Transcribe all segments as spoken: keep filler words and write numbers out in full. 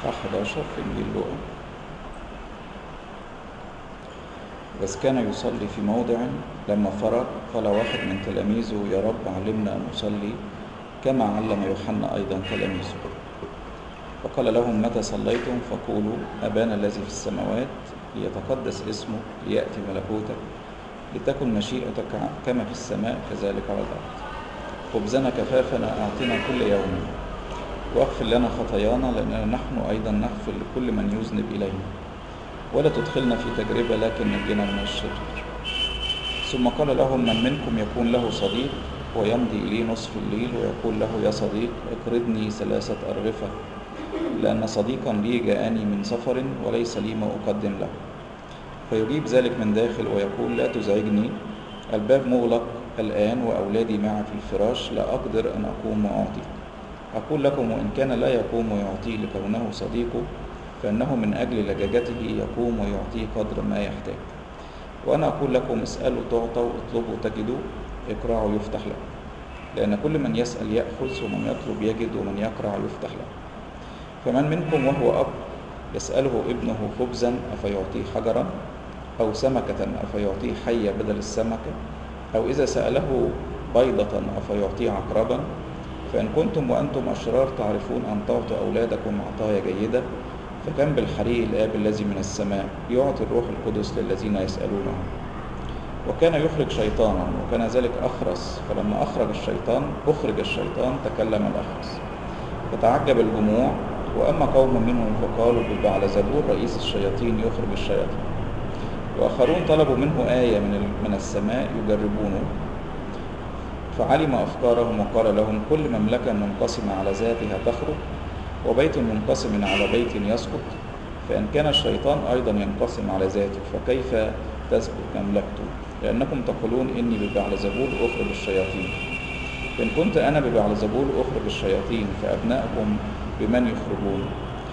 إصحاح حداشر في إنجيل لوقا. بس كان يصلي في موضع، لما فرغ قال واحد من تلاميذه: يا رب علمنا أن نصلي كما علم يوحنا أيضا تلاميذه. فقال لهم: متى صليتم فقولوا: أبانا الذي في السماوات، ليتقدس اسمك، ليأتي ملكوتك، لتكن مشيئتك كما في السماء كذلك على الأرض. خبزنا كفافنا أعطنا كل يوم، واغفر لنا خطايانا لأننا نحن أيضا نغفر لكل من يذنب إلينا، ولا تدخلنا في تجربة لكن نجنا من الشرير. ثم قال لهم: من منكم يكون له صديق ويمضي إليه نصف الليل ويقول له: يا صديق اقرضني ثلاثة أرغفة، لأن صديقا لي جاءني من سفر وليس لي ما أقدم له. فيجيب ذلك من داخل ويقول: لا تزعجني، الباب مغلق الآن وأولادي معي في الفراش، لا أقدر أن أقوم وأعطيك. أقول لكم: وإن كان لا يقوم ويعطيه لكونه صديقه، فإنه من أجل لجاجته يقوم ويعطيه قدر ما يحتاج. وأنا أقول لكم: اسألوا تعطوا، اطلبوا تجدوا، اقرعوا يفتح لكم. لأن كل من يسأل يأخذ، ومن يطلب يجد، ومن يقرع يفتح له. فمن منكم وهو أب يسأله ابنه خبزا أفيعطيه حجرا، أو سمكة أفيعطيه حية بدل السمكة، أو إذا سأله بيضة أفيعطيه عقربا؟ فإن كنتم وأنتم أشرار تعرفون أن تعطوا أولادكم عطايا جيدة، فكم بالحري الآب الذي من السماء يعطي الروح القدس للذين يسألونه. وكان يخرج شيطانا، وكان ذلك أخرس، فلما أخرج الشيطان أخرج الشيطان تكلم الأخرس، فتعجب الجموع. وأما قوم منهم فقالوا: ببعلزبول رئيس الشياطين يخرج الشياطين. وآخرون طلبوا منه آية من من السماء يجربونه، فعلم أفكارهم وقال لهم: كل مملكة منقسمة على ذاتها تخرج، وبيت منقسم على بيت يسقط. فإن كان الشيطان أيضا ينقسم على ذاته، فكيف تثبت مملكته؟ لأنكم تقولون: إني ببعلزبول أخرج الشياطين. فإن كنت أنا ببعلزبول أخرج الشياطين، فأبناءكم بمن يخرجون؟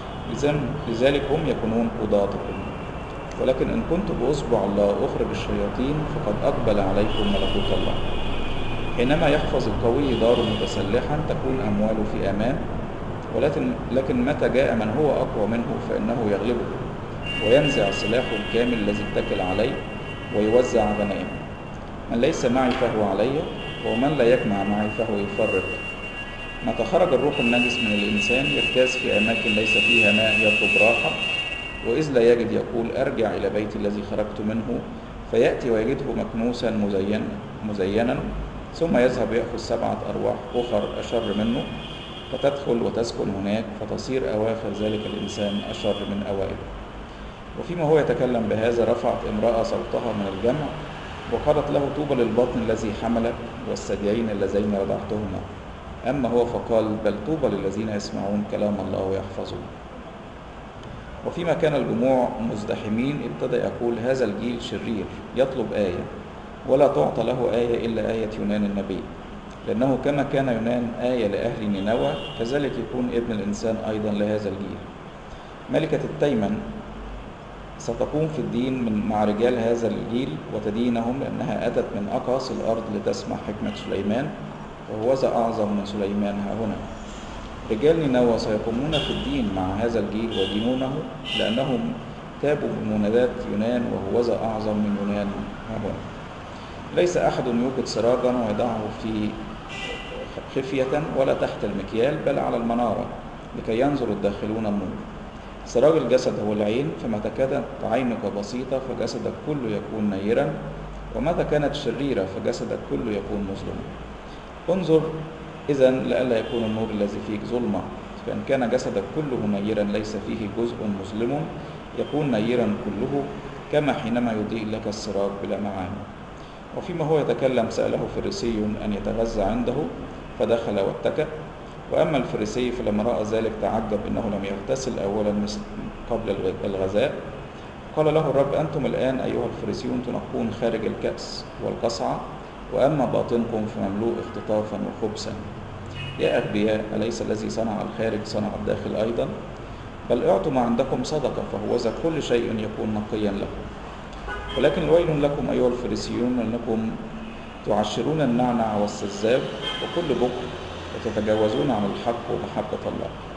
لذلك هم يكونون قضاتكم. ولكن إن كنت بأصبع الله أخرج الشياطين، فقد أقبل عليكم ملكوت الله. حينما يحفظ القوي داره متسلحا تكون أمواله في أمان، ولكن لكن متى جاء من هو أقوى منه فإنه يغلبه، وينزع سلاحه الكامل الذي اتكل عليه ويوزع غنائمه. من ليس معي فهو علي، ومن لا يجمع معي فهو يفرق. متى خرج الروح النجس من الإنسان يجتاز في أماكن ليس فيها ماء يطلب راحة، وإذ لا يجد يقول: أرجع إلى بيتي الذي خرجت منه، فيأتي ويجده مكنوسا مزين مزينا، ثم يذهب يأخذ سبعة أرواح أخر أشر منه، فتدخل وتسكن هناك، فتصير أواخر ذلك الإنسان أشر من أوائله. وفيما هو يتكلم بهذا رفعت امرأة صوتها من الجمع وقالت له: طوبى للبطن الذي حملك والثديين اللذين رضعتهما. أما هو فقال: بل طوبى للذين يسمعون كلام الله ويحفظون. وفيما كان الجموع مزدحمين ابتدأ يقول: هذا الجيل شرير يطلب آية، ولا تعطى له آية إلا آية يونان النبي. لأنه كما كان يونان آية لأهل نينوى، كذلك يكون ابن الإنسان أيضا لهذا الجيل. ملكة التيمن ستقوم في الدين من مع رجال هذا الجيل وتدينهم، لأنها أتت من أقاصي الأرض لتسمع حكمة سليمان، وهوذا أعظم من سليمان ها هنا. رجال نينوى سيقومون في الدين مع هذا الجيل ودينونه، لأنهم تابوا من منادات يونان، وهوذا أعظم من يونان ها هنا. ليس أحد يوقد سراجا ويضعه في خفية ولا تحت المكيال، بل على المنارة، لكي ينظر الداخلون النور. سراج الجسد هو العين، فمتى كانت عينك بسيطة فجسدك كله يكون نيرا، ومتى كانت شريرة فجسدك كله يكون مظلما. انظر إذن لئلا يكون النور الذي فيك ظلمة، فإن كان جسدك كله نيرا ليس فيه جزء مظلم يكون نيرا كله، كما حينما يضيء لك السراج بلا معاني. وفيما هو يتكلم سأله فريسي أن يتغذى عنده، فدخل واتكأ. وأما الفريسي فلما رأى ذلك تعجب إنه لم يغتسل أولا مثل قبل الغذاء. قال له الرب: أنتم الآن أيها الفريسيون تنقون خارج الكأس والقصعة، وأما باطنكم فمملوء اختطافا وخبثا. يا أغبياء، أليس الذي صنع الخارج صنع الداخل أيضا؟ بل اعطوا ما عندكم صدقة، فهوذا كل شيء يكون نقيا لكم. ولكن ويل لكم أيها الفريسيون، أنكم تعشرون النعنع والسذاب وكل بكر، وتتجاوزون عن الحق ومحبة الله.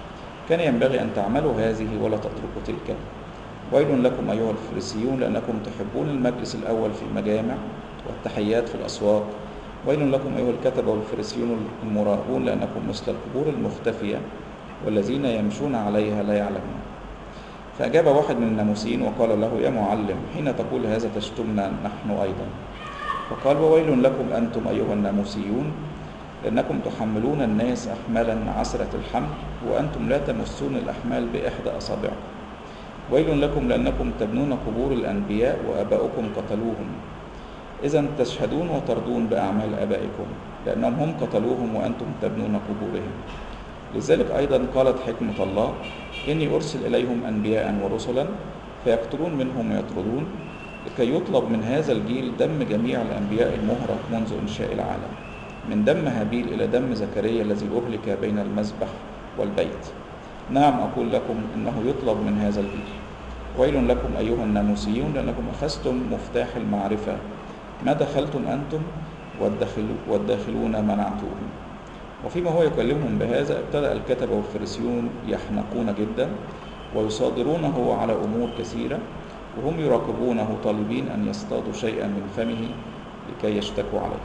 كان ينبغي أن تعملوا هذه ولا تتركوا تلك. ويل لكم أيها الفريسيون لأنكم تحبون المجلس الأول في المجامع والتحيات في الأسواق. ويل لكم أيها الكتبة والفريسيون المراؤون لأنكم مثل القبور المختفية والذين يمشون عليها لا يعلمون. فأجاب واحد من الناموسيين وقال له: يا معلم، حين تقول هذا تشتمنا نحن أيضا. فقال: وويل لكم أنتم أيها الناموسيون لأنكم تحملون الناس أحمالا عسرة الحمل وأنتم لا تمسون الأحمال بإحدى أصابعكم. ويل لكم لأنكم تبنون قبور الأنبياء وآباؤكم قتلوهم. إذن تشهدون وترضون بأعمال آبائكم لأنهم هم قتلوهم وأنتم تبنون قبورهم. لذلك أيضا قالت حكمة الله: إني أرسل إليهم أنبياء ورسلا فيقتلون منهم ويطردون لكي يطلب من هذا الجيل دم جميع الأنبياء المهرق منذ إنشاء العالم، من دم هابيل إلى دم زكريا الذي أهلك بين المذبح والبيت. نعم أقول لكم إنه يطلب من هذا الجيل. ويل لكم أيها الناموسيون لأنكم أخذتم مفتاح المعرفة، ما دخلتم أنتم والداخلون منعتوهم. وفيما هو يكلمهم بهذا ابتدأ الكتبة والفريسيون يحنقون جدا ويصادرونه على أمور كثيرة، وهم يراقبونه طالبين أن يصطادوا شيئا من فمه لكي يشتكوا عليه.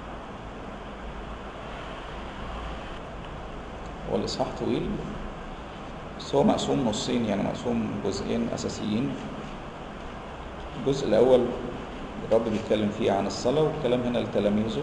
والإصحاح طويل بس هو مقسوم نصين، يعني مقسوم جزئين أساسيين. الجزء الأول الرب بيتكلم فيه عن الصلاة والكلام هنا لتلاميذه.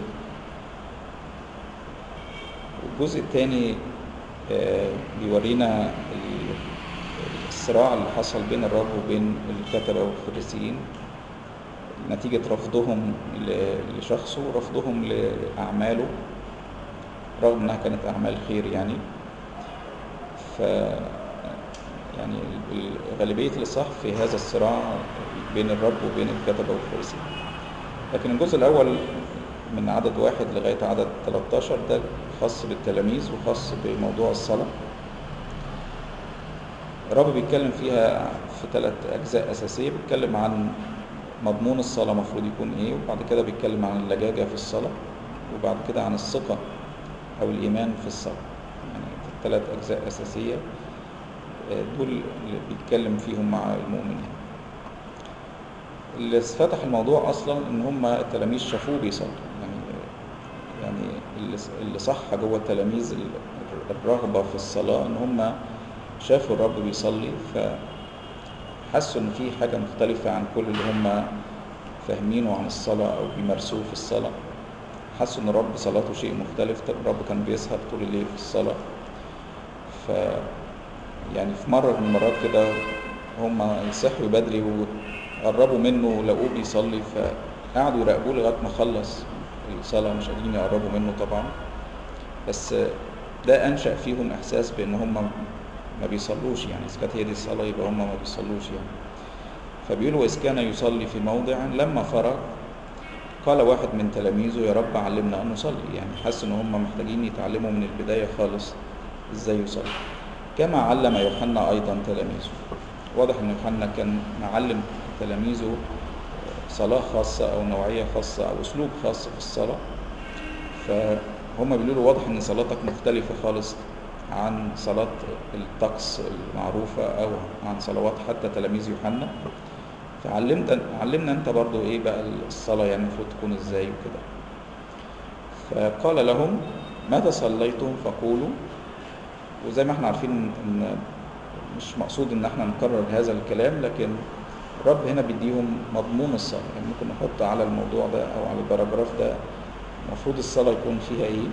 والجزء الثاني بيورينا الصراع اللي حصل بين الرب وبين الكتبة والفريسيين نتيجة رفضهم لشخصه ورفضهم لأعماله رغم أنها كانت أعمال خير. يعني ف يعني غالبية الإصحاح في هذا الصراع بين الرب وبين الكتبة والفريسيين. لكن الجزء الأول من عدد واحد لغاية عدد ثلاثة عشر ده خاص بالتلاميذ وخاص بموضوع الصلاة. الرب بيتكلم فيها في ثلاث أجزاء أساسية. بيتكلم عن مضمون الصلاة مفروض يكون إيه، وبعد كده بيتكلم عن اللجاجة في الصلاة، وبعد كده عن الثقة أو الإيمان في الصلاة. يعني في ثلاث أجزاء أساسية دول اللي بيتكلم فيهم مع المؤمنين. اللي فتح الموضوع أصلا إن هم التلاميذ شافوه بيصلوا. يعني يعني اللي صح جوه التلاميذ الرغبة في الصلاة إن هم شافوا الرب بيصلي، فحسوا إن في حاجة مختلفة عن كل اللي هم فاهمينه عن الصلاة أو بيمارسوه في الصلاة. حسوا إن الرب صلاته شيء مختلف. الرب كان بيسهر طول الليل في الصلاة. ف يعني في مرة من المرات كده هم صحوا بدري وقربوا منه لقوه بيصلي، فقعدوا يراقبوه لغاية ما خلص الصلاة، مش قادرين يقربوا منه طبعا. بس ده أنشأ فيهم إحساس بأن هم ما بيصلوش. يعني إذا كانت هي دي الصلاة يبقى هم ما بيصلوش. يعني فبيقولوا: إذ كان يصلي في موضع لما فرغ قال واحد من تلاميذه: يا رب علمنا أن نصلي. يعني حس إن هم محتاجين يتعلموا من البداية خالص إزاي يصلي، كما علم يوحنا أيضا تلاميذه. واضح أن يوحنا كان معلم تلاميذه صلاة خاصة أو نوعية خاصة أو أسلوب خاص في الصلاة. فهم بيقولوا: واضح أن صلاتك مختلفة خالص عن صلاة الطقس المعروفة أو عن صلوات حتى تلاميذ يوحنا. فعلمت علمنا أنت برضو إيه بقى الصلاة، يعني المفروض تكون إزاي وكده. فقال لهم: ماذا صليتم فقولوا. وزي ما احنا عارفين ان مش مقصود ان احنا نكرر هذا الكلام، لكن الرب هنا بيديهم مضمون الصلاة. يعني ممكن نحط على الموضوع ده او على الباراجراف ده المفروض الصلاة يكون فيها ايه.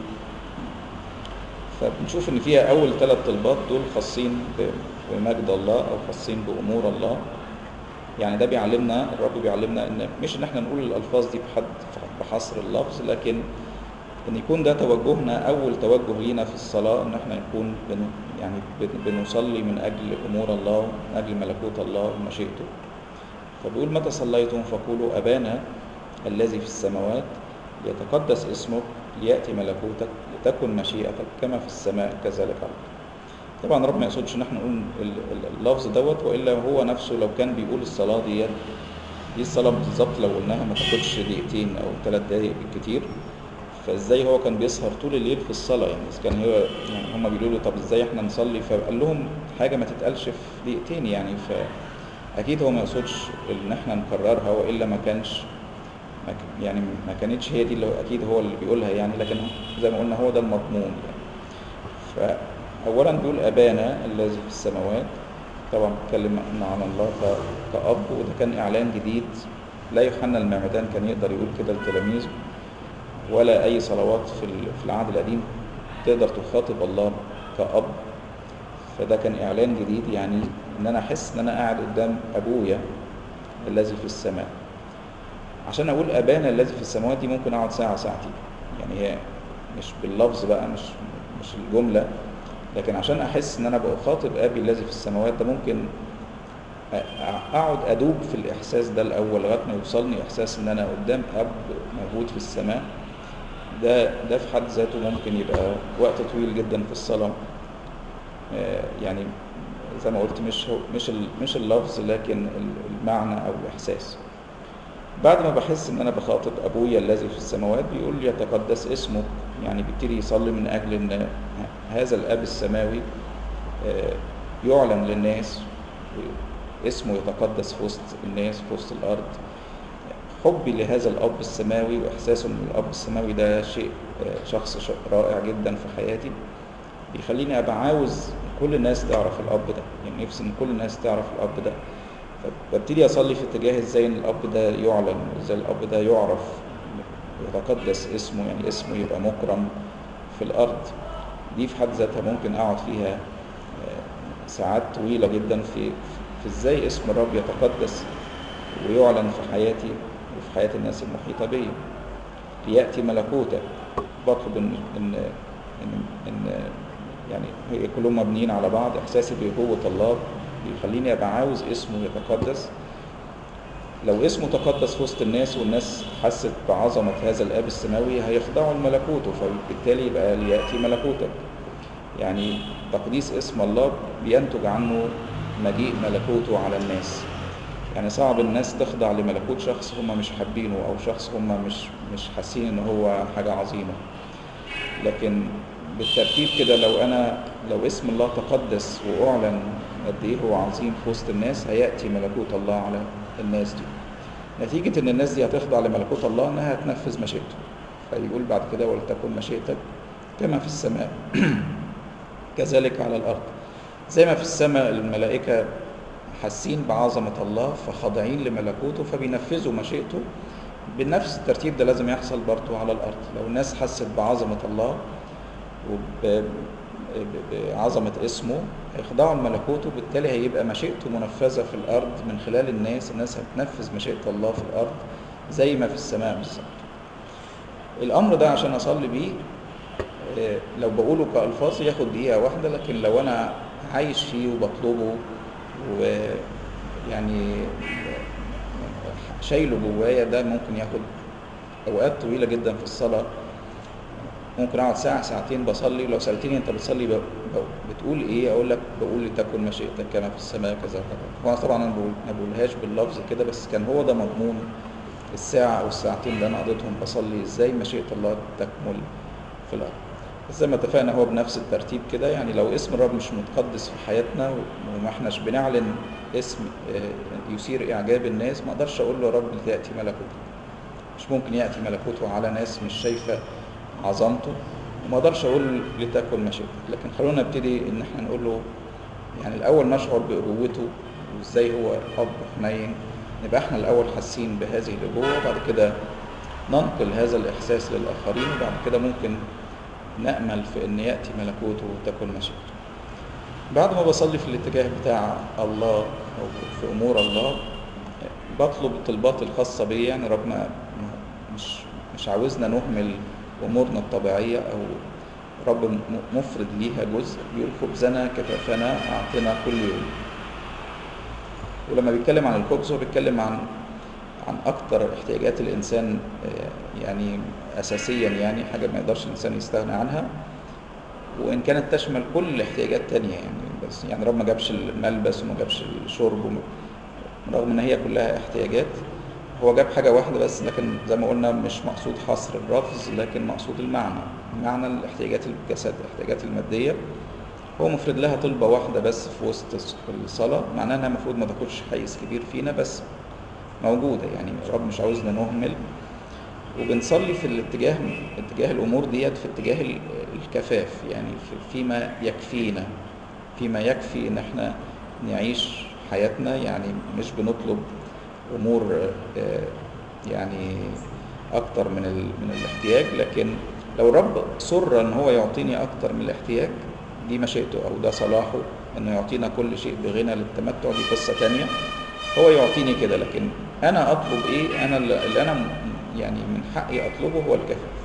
فبنشوف ان فيها اول ثلاث طلبات دول خاصين بمجد الله او خاصين بامور الله. يعني ده بيعلمنا، الرب بيعلمنا ان مش ان احنا نقول الالفاظ دي بحد بحصر اللفظ، لكن ان يكون ده توجهنا، اول توجه لينا في الصلاة ان احنا نكون بن يعني بنصلي من اجل امور الله، من اجل ملكوت الله ومشيئته. فبيقول: متى صليتم فقولوا ابانا الذي في السماوات ليتقدس اسمك ليأتي ملكوتك لتكن مشيئتك كما في السماء كذلك على الارض. طبعا الرب ما يقصدش ان احنا نقول اللفظ دوت، والا هو نفسه لو كان بيقول الصلاة دي دي الصلاة بالظبط لو قلناها ما تاخدش دقيقتين او ثلاث دقايق بالكتير. فازاي هو كان بيسهر طول الليل في الصلاة؟ يعني إذا كان هو يعني هم بيقولوا له طب ازاي احنا نصلي؟ فقال لهم حاجة ما تتقالش في دقيقتين يعني. فأكيد هو ما يقصدش إن احنا نكررها، وإلا ما كانش ما ك- يعني ما كانتش هي دي اللي هو أكيد هو اللي بيقولها يعني، لكن زي ما قلنا هو ده المضمون يعني. فأولا بيقول أبانا الذي في السماوات، طبعا بيتكلم عن الله ك- كأب، وده كان إعلان جديد. لا يوحنا المعمدان كان يقدر يقول كده لتلاميذه، ولا أي صلوات في ال- في العهد القديم تقدر تخاطب الله كأب. فده كان إعلان جديد، يعني إن أنا أحس إن أنا قاعد قدام أبويا الذي في السماء. عشان أقول أبانا الذي في السماوات دي ممكن أقعد ساعة ساعتين، يعني هي مش باللفظ بقى، مش مش الجملة، لكن عشان أحس إن أنا بخاطب أبي الذي في السماوات ده ممكن أ- أقعد أدوب في الإحساس ده الأول لغاية ما يوصلني إحساس إن أنا قدام أب موجود في السماء. ده ده في حد ذاته ممكن يبقى وقت طويل جدا في الصلاة. آه، يعني زي ما قلت مش هو مش ال- مش اللفظ، لكن ال- المعنى أو الإحساس. بعد ما بحس إن أنا بخاطب أبويا الذي في السماوات، بيقول يتقدس اسمك، يعني بيبتدي يصلي من أجل إن هذا الأب السماوي آه، يعلن للناس، اسمه يتقدس في وسط الناس في وسط الأرض. حبي لهذا الأب السماوي وإحساسه إن الأب السماوي ده شيء آه، شخص ش- رائع جدا في حياتي، بيخليني أبقى عاوز كل الناس تعرف الأب ده، يعني نفسي إن كل الناس تعرف الأب ده. فببتدي أصلي في اتجاه إزاي إن الأب ده يعلن، وإزاي الأب ده يعرف، يتقدس اسمه، يعني اسمه يبقى مكرم في الأرض. دي في حد ذاتها ممكن أقعد فيها آه، ساعات طويلة جدا في في إزاي اسم الرب يتقدس ويعلن في حياتي وفي حياة الناس المحيطة بي. ليأتي ملكوتك، بطلب إن إن إن, إن يعني هي كلهم مبنيين على بعض. إحساسي بقوة الله بيخليني أبقى عاوز اسمه يتقدس. لو اسمه تقدس في وسط الناس والناس حست بعظمة هذا الآب السماوي هيخضعوا لملكوته، فبالتالي يبقى ليأتي ملكوتك. يعني تقديس اسم الله بينتج عنه مجيء ملكوته على الناس. يعني صعب الناس تخضع لملكوت شخص هم مش حابينه، أو شخص هم مش مش حاسين إن هو حاجة عظيمة. لكن بالترتيب كده، لو أنا لو اسم الله تقدس وأعلن قد إيه هو عظيم في وسط الناس، هيأتي ملكوت الله على الناس دي. نتيجة إن الناس دي هتخضع لملكوت الله إنها هتنفذ مشيئته. فيقول بعد كده ولتكن مشيئتك كما في السماء كذلك على الأرض. زي ما في السماء الملائكة حاسين بعظمة الله فخاضعين لملكوته فبينفذوا مشيئته، بنفس الترتيب ده لازم يحصل برضو على الأرض. لو الناس حست بعظمة الله وبعظمة اسمه هيخضعوا لملكوته، بالتالي هيبقى مشيئته منفذة في الأرض من خلال الناس. الناس هتنفذ مشيئة الله في الأرض زي ما في السماء بالظبط. الأمر ده عشان أصلي بيه آه، لو بقوله كألفاظ ياخد دقيقة واحدة، لكن لو أنا عايش فيه وبطلبه ويعني شايله جوايا، ده ممكن ياخد أوقات طويلة جدا في الصلاة. ممكن أقعد ساعة ساعتين بصلي، ولو سألتني أنت بتصلي ب... ب... بتقول إيه؟ أقول لك بقول لتكن مشيئتك كما في السماء كذا كذا. هو طبعا أنا بقول... ما بقولهاش باللفظ كده، بس كان هو ده مضمون الساعة أو الساعتين اللي أنا قضيتهم بصلي إزاي مشيئة الله تكمل في الأرض. بس زي ما اتفقنا هو بنفس الترتيب كده. يعني لو اسم الرب مش متقدس في حياتنا وما احناش بنعلن اسم آه، يثير إعجاب الناس، ما أقدرش أقول له يا رب لتأتي ملكوتك. مش ممكن يأتي ملكوته على ناس مش شايفة عظمته، وما أقدرش أقول لتكن مشيئتك. لكن خلونا نبتدي إن احنا نقول له، يعني الأول نشعر بأبوته وإزاي هو أب حنين، نبقى احنا الأول حاسين بهذه الأبوة، وبعد كده ننقل هذا الإحساس للآخرين، وبعد كده ممكن نأمل في أن يأتي ملكوته وتكن مشيئته. بعد ما بصلي في الاتجاه بتاع الله أو في أمور الله، بطلب الطلبات الخاصة بي. يعني رب ما مش مش عاوزنا نهمل أمورنا الطبيعية، أو رب مفرد ليها جزء. بيقول خبزنا كفافنا أعطنا كل يوم. ولما بيتكلم عن الخبز هو بيتكلم عن عن أكتر احتياجات الإنسان، يعني أساسيا، يعني حاجة ما يقدرش الإنسان يستغنى عنها، وإن كانت تشمل كل احتياجات تانية. يعني بس يعني رب ما جابش الملبس وما جابش الشرب، رغم إن هي كلها احتياجات. هو جاب حاجة واحدة بس، لكن زي ما قلنا مش مقصود حصر اللفظ، لكن مقصود المعنى، معنى الاحتياجات الجسد، الاحتياجات المادية. هو مفرد لها طلبة واحدة بس في وسط الصلاة، معناها انها المفروض ما تاخدش حيز كبير فينا، بس موجودة. يعني الرب مش عاوزنا نهمل، وبنصلي في الاتجاه اتجاه الامور ديت في اتجاه الكفاف، يعني فيما يكفينا، فيما يكفي ان احنا نعيش حياتنا. يعني مش بنطلب امور يعني اكتر من من الاحتياج، لكن لو الرب صر ان هو يعطيني اكتر من الاحتياج، دي مشيئته او ده صلاحه، انه يعطينا كل شيء بغنى للتمتع، دي قصة تانية. هو يعطيني كده، لكن انا اطلب ايه؟ انا اللي انا يعني من حقي اطلبه هو الكفاف.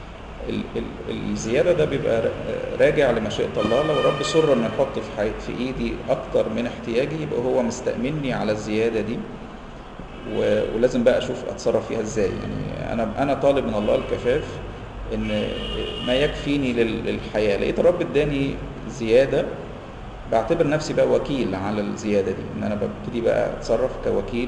الزيادة ده بيبقى راجع لمشيئة الله. لو الرب صر انه يحط في في ايدي اكتر من احتياجي، يبقى هو مستأمني على الزيادة دي، ولازم بقى اشوف اتصرف فيها ازاي. يعني انا انا طالب من الله الكفاف، ان ما يكفيني للحياة. لقيت الرب اداني زيادة، بعتبر نفسي بقى وكيل على الزيادة دي، ان انا ببتدي بقى اتصرف كوكيل.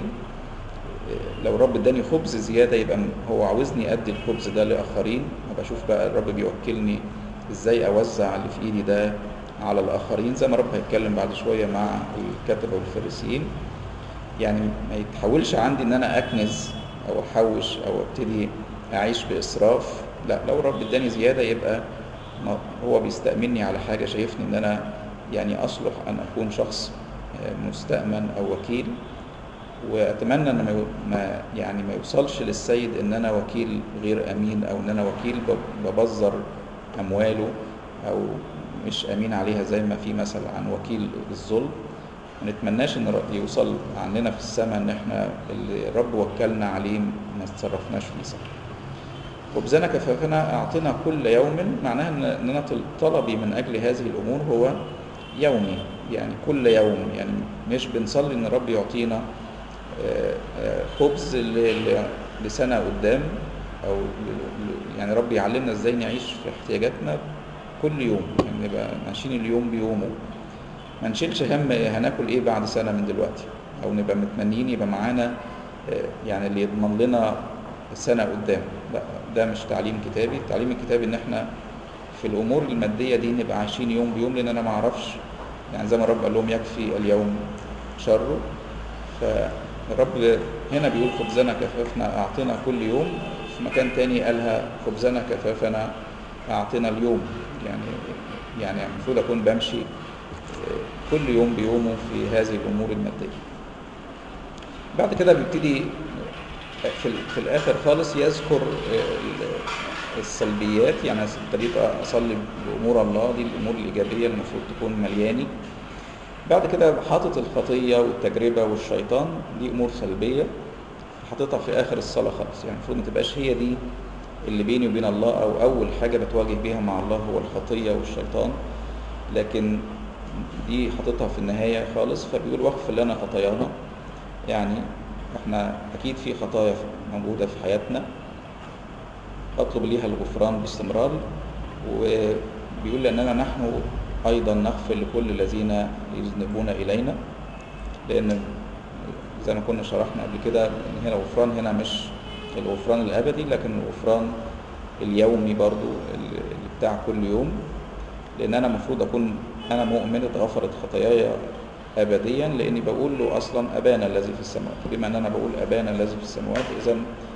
لو الرب اداني خبز زيادة، يبقى هو عاوزني ادي الخبز ده لاخرين. بشوف بقى الرب بيوكلني ازاي اوزع اللي في ايدي ده على الاخرين، زي ما الرب هيتكلم بعد شوية مع الكتبة والفريسيين. يعني ما يتحولش عندي ان انا اكنز او احوش او ابتدي اعيش باسراف. لا، لو الرب اداني زيادة، يبقى هو بيستأمني على حاجة، شايفني ان انا يعني اصلح ان اكون شخص مستأمن او وكيل. واتمنى ان ما يعني ما يوصلش للسيد ان انا وكيل غير امين، او ان انا وكيل ببذر امواله او مش امين عليها، زي ما في مثل عن وكيل الظلم. ما نتمناش ان يوصل عننا في السماء ان احنا اللي الرب وكلنا عليه ما تصرفناش فيه صح. خبزنا كفافنا اعطنا كل يوم، معناها ان انا طلبي من اجل هذه الامور هو يومي، يعني كل يوم. يعني مش بنصلي ان الرب يعطينا خبز لسنة قدام، او يعني رب يعلمنا ازاي نعيش في احتياجاتنا كل يوم، يعني نبقى ماشيين اليوم بيومه، ما نشيلش هم هناكل ايه بعد سنة من دلوقتي، او نبقى متمنين يبقى معانا يعني اللي يضمن لنا سنة قدام. لا، ده مش تعليم كتابي. التعليم الكتابي ان احنا في الامور المادية دي نبقى عايشين يوم بيوم، لان انا ما اعرفش، يعني زي ما الرب قال لهم يكفي اليوم شره. فالرب هنا بيقول خبزنا كفافنا اعطنا كل يوم، في مكان تاني قالها خبزنا كفافنا اعطنا اليوم. يعني يعني المفروض اكون بمشي كل يوم بيومه في هذه الامور الماديه. بعد كده بيبتدي في, في الاخر خالص يذكر السلبيات. يعني ابتديت اصلي بامور الله، دي الامور الايجابيه اللي المفروض تكون ملياني. بعد كده حاطط الخطيه والتجربه والشيطان، دي امور سلبيه حاططها في اخر الصلاه خالص. يعني المفروض ما تبقاش هي دي اللي بيني وبين الله، او اول حاجه بتواجه بيها مع الله هو الخطيه والشيطان، لكن دي حاططها في النهايه خالص. فبيقول واغفر لنا خطايانا. يعني احنا اكيد في خطايا موجوده في حياتنا، اطلب ليها الغفران باستمرار. وبيقول لاننا نحن ايضا نغفر لكل الذين يذنبون الينا، لان زي ما كنا شرحنا قبل كده ان هنا الغفران هنا مش الغفران الابدي، لكن الغفران اليومي برضو اللي بتاع كل يوم. لان انا المفروض اكون انا مؤمن اتغفرت خطاياي ابديا، لاني بقول له اصلا ابانا الذي في السماوات. بما ان انا بقول ابانا الذي في السماوات، اذا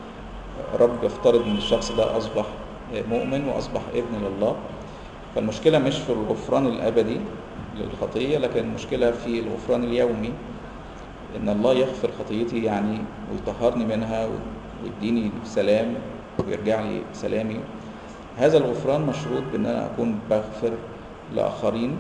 رب يفترض ان الشخص ده اصبح مؤمن واصبح ابن لله. فالمشكله مش في الغفران الابدي للخطيه، لكن المشكله في الغفران اليومي، ان الله يغفر خطيتي يعني ويطهرني منها ويديني سلام ويرجع لي سلامي. هذا الغفران مشروط بان انا اكون بغفر لاخرين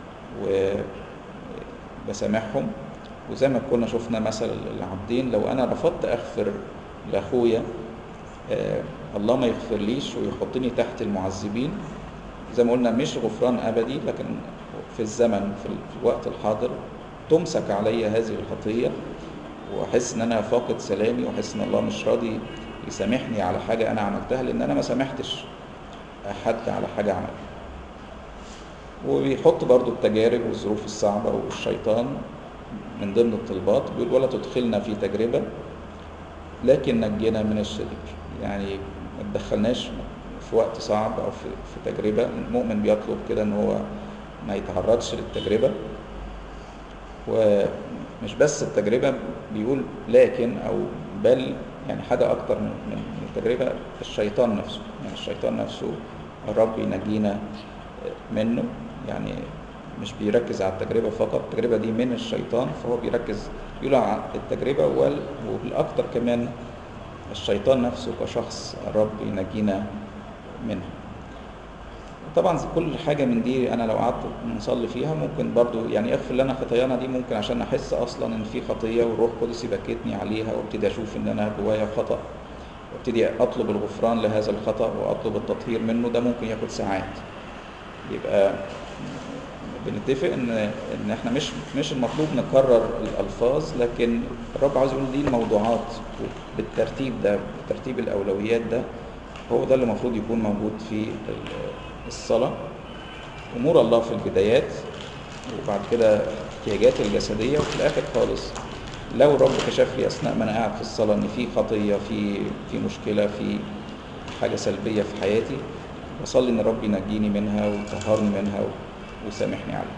وبسامحهم. وزي ما كنا شفنا مثل العبدين، لو انا رفضت اغفر لاخويا، آه الله ما يغفر ليش ويحطني تحت المعذبين. زي ما قلنا مش غفران ابدي، لكن في الزمن في الوقت الحاضر تمسك علي هذه الخطيه، واحس ان انا فاقد سلامي، واحس ان الله مش راضي يسامحني على حاجه انا عملتها، لان انا ما سامحتش حد على حاجه عملها. وبيحط برضو التجارب والظروف الصعبه والشيطان من ضمن الطلبات. بيقول ولا تدخلنا في تجربه. لكن نجينا من الشرير. يعني ما تدخلناش في وقت صعب أو في, في تجربة. المؤمن بيطلب كده إن هو ما يتعرضش للتجربة، ومش بس التجربة بيقول لكن أو بل، يعني حاجة أكتر من من التجربة، الشيطان نفسه. يعني الشيطان نفسه الرب ينجينا منه. يعني مش بيركز على التجربة فقط، التجربة دي من الشيطان، فهو بيركز يقول على التجربة والأكتر كمان الشيطان نفسه كشخص الرب ينجينا منه. طبعا كل حاجة من دي أنا لو قعدت نصلي فيها ممكن برضو يعني اغفر لنا خطايانا دي، ممكن عشان أحس أصلا إن في خطية والروح القدس يبكتني عليها، وابتدي أشوف إن أنا جوايا خطأ، وابتدي أطلب الغفران لهذا الخطأ وأطلب التطهير منه. ده ممكن ياخد ساعات. يبقى بنتفق ان ان احنا مش مش المطلوب نكرر الالفاظ، لكن الرب عاوز يقول دي الموضوعات بالترتيب ده، بترتيب الاولويات ده، هو ده اللي المفروض يكون موجود في الصلاه. امور الله في البدايات، وبعد كده احتياجات الجسديه، وفي الاخر خالص لو الرب كشف لي اثناء ما انا قاعد في الصلاه ان في خطيه، في في مشكله، في حاجه سلبيه في حياتي، بصلي ان الرب ينجيني منها ويطهرني منها ويسامحني عليها.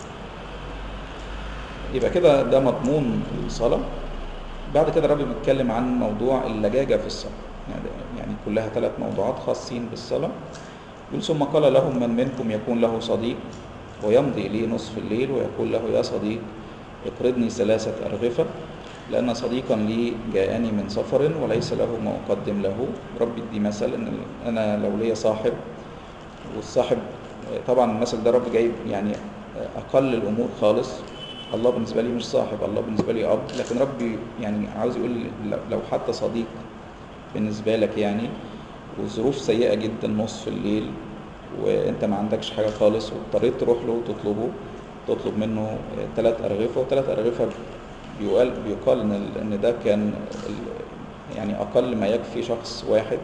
يبقى كده ده مضمون الصلاة. بعد كده الرب بيتكلم عن موضوع اللجاجة في الصلاة، يعني كلها ثلاث موضوعات خاصين بالصلاة. يقول ثم قال لهم من منكم يكون له صديق ويمضي إليه نصف الليل ويقول له يا صديق اقرضني ثلاثة أرغفة، لأن صديقا لي جاءني من سفر وليس له ما أقدم له. رب يدي مثل إن أنا لو ليا صاحب، والصاحب طبعا المثل ده رب جايب يعني أقل الأمور خالص. الله بالنسبة لي مش صاحب، الله بالنسبة لي أب، لكن ربي يعني عاوز يقول لو حتى صديق بالنسبة لك يعني والظروف سيئة جدا نصف الليل وانت ما عندكش حاجة خالص واضطريت تروح له وتطلبه، تطلب منه ثلاث أرغفة، وثلاث أرغفة بيقال بيقال ان ان ده كان يعني اقل ما يكفي شخص واحد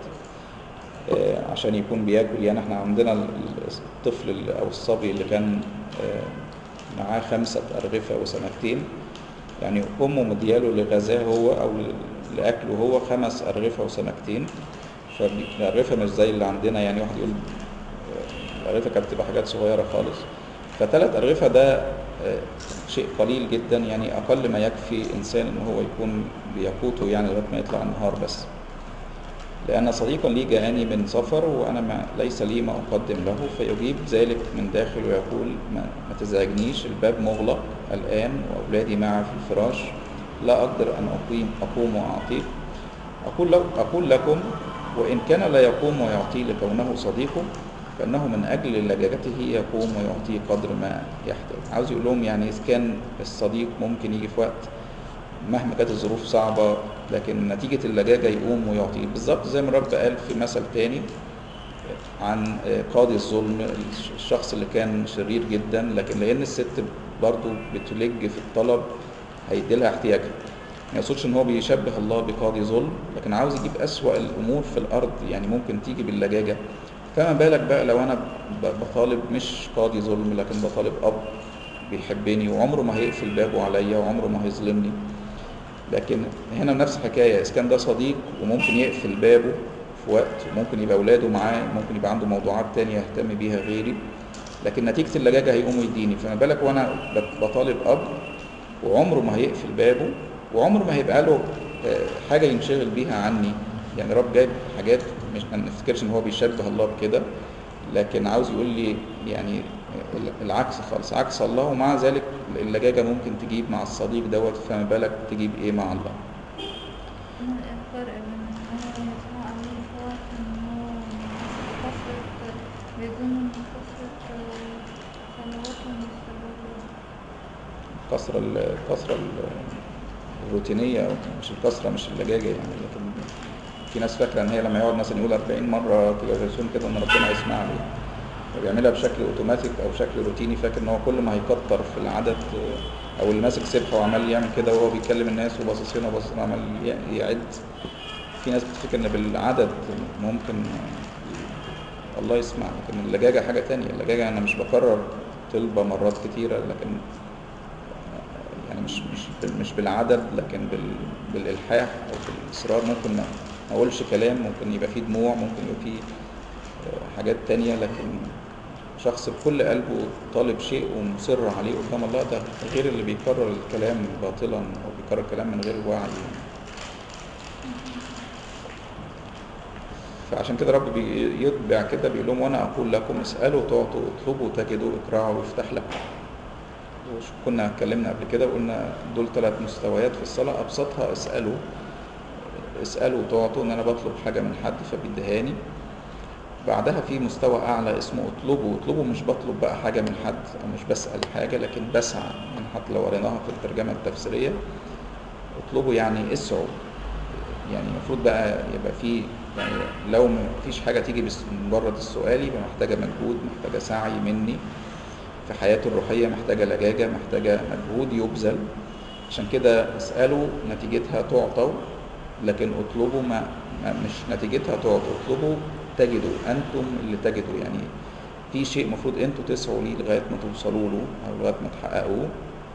عشان يكون بياكل. يعني احنا عندنا الطفل او الصبي اللي كان معاه خمسة أرغفة وسمكتين، يعني أمه مدياله لغذاه هو أو لأكله هو خمس أرغفة وسمكتين. فالأرغفة مش زي اللي عندنا، يعني واحد يقول الأرغفة كانت بتبقى حاجات صغيرة خالص. فثلاث أرغفة ده شيء قليل جدا، يعني أقل ما يكفي إنسان إن هو يكون بيقوته يعني لغاية ما يطلع النهار بس. لأن صديقا لي جاءني من سفر وأنا ما ليس لي ما أقدم له، فيجيب ذلك من داخل ويقول ما, ما تزعجنيش، الباب مغلق الآن وأولادي معي في الفراش، لا أقدر أن أقيم أقوم وأعطيك. أقول, لك أقول لكم وإن كان لا يقوم ويعطي لكونه صديقه، فإنه من أجل لجاجته يقوم ويعطي قدر ما يحتاج. عاوز يقول لهم يعني إذا كان الصديق ممكن يجي في وقت مهما كانت الظروف صعبة، لكن نتيجة اللجاجة يقوم ويعطيه. بالظبط زي ما الرب قال في مثل تاني عن قاضي الظلم، الشخص اللي كان شرير جدا، لكن لأن الست برضو بتلج في الطلب هيديلها احتياجها. ما يقصدش ان هو بيشبه الله بقاضي ظلم، لكن عاوز يجيب أسوأ الأمور في الأرض يعني ممكن تيجي باللجاجة. فما بالك بقى لو أنا بطالب مش قاضي ظلم، لكن بطالب أب بيحبني وعمره ما هيقفل بابه عليا وعمره ما هيظلمني. لكن هنا نفس الحكاية، إذا كان ده صديق وممكن يقفل بابه في وقت، وممكن يبقى أولاده معاه، ممكن يبقى عنده موضوعات تانية يهتم بيها غيري، لكن نتيجة اللجاجة هيقوم يديني. فما بالك وأنا بطالب أب وعمره ما هيقفل بابه وعمره ما هيبقى له حاجة ينشغل بيها عني. يعني رب جايب حاجات مش ما نفتكرش إن هو بيشبه الله بكده، لكن عاوز يقول لي يعني العكس خالص، عكس الله. ومع ذلك اللجاجة ممكن تجيب مع الصديق دوت، فما بالك تجيب ايه مع الله. الفرق بين ان هو يسمع عليه فوات انه كثرة بيظن كثرة صلواتهم مستجابة. الكثرة الكثرة الروتينية، مش الكثرة مش اللجاجة يعني. لكن في ناس فاكرة ان هي لما يقعد مثلا يقول أربعين مرة تجاوزون كده ان ربنا هيسمع له، وبيعملها بشكل اوتوماتيك او بشكل روتيني، فاكر ان هو كل ما هيكتر في العدد، او اللي ماسك سبحه وعمال يعمل كده وهو بيكلم الناس وباصص هنا وباصص هنا عمال يعد. في ناس بتفكر ان بالعدد ممكن الله يسمع، لكن اللجاجة حاجة تانية. اللجاجة انا مش بكرر طلبة مرات كتيرة، لكن يعني مش مش مش بالعدد، لكن بالالحاح او بالاصرار. ممكن ما اقولش كلام، ممكن يبقى فيه دموع، ممكن يبقى فيه حاجات تانية، لكن شخص بكل قلبه طالب شيء ومصر عليه قدام الله، ده غير اللي بيكرر الكلام باطلا او بيكرر الكلام من غير وعي. فعشان كده رب بيتبع كده، بيقول لهم وانا اقول لكم اسالوا تعطوا، اطلبوا تجدوا، اقرعوا يفتح لكم. كنا اتكلمنا قبل كده وقلنا دول ثلاث مستويات في الصلاه. ابسطها اسالوا، اسالوا تعطوا، ان انا بطلب حاجه من حد فبيديهاني. بعدها في مستوى اعلى اسمه اطلبوا. اطلبوا مش بطلب بقى حاجه من حد او مش بسال حاجه، لكن بسعى. يعني حتى لو قريناها في الترجمه التفسيريه، اطلبوا يعني اسعوا. يعني المفروض بقى يبقى في، يعني لو ما فيش حاجه تيجي بس مجرد السؤال، يبقى محتاجه مجهود، محتاجه سعي مني في حياتي الروحيه، محتاجه لجاجه، محتاجه مجهود يبذل. عشان كده اسالوا نتيجتها تعطوا، لكن اطلبوا ما, ما مش نتيجتها تعطوا. اطلبوا تجدوا، انتم اللي تجدوا. يعني في شيء مفروض انتوا تسعوا ليه لغايه ما توصلوا له او لغايه ما تحققوه.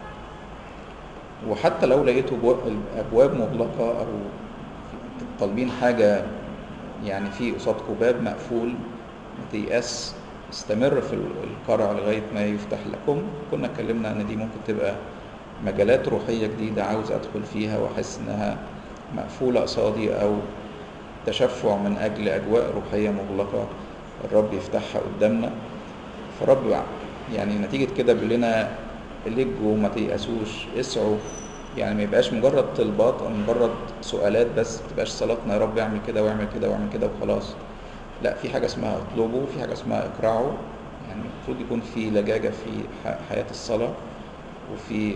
وحتى لو لقيتوا ابواب مغلقه او طالبين حاجه، يعني في قصادكم باب مقفول، ما تيأس، استمر في القرع لغايه ما يفتح لكم. كنا اتكلمنا ان دي ممكن تبقى مجالات روحيه جديده عاوز ادخل فيها واحس انها مقفوله قصادي، او تشفع من اجل اجواء روحيه مغلقه الرب يفتحها قدامنا. فرب يعني نتيجه كده بيقول لنا لجوا، ما تيأسوش، اسعوا. يعني ما يبقاش مجرد طلبات او مجرد سؤالات بس، ما تبقاش صلاتنا يا رب اعمل كده واعمل كده واعمل كده وخلاص. لا، في حاجه اسمها اطلبوا، في حاجه اسمها اقرعوا. يعني المفروض يكون في لجاجه في حياه الصلاه، وفي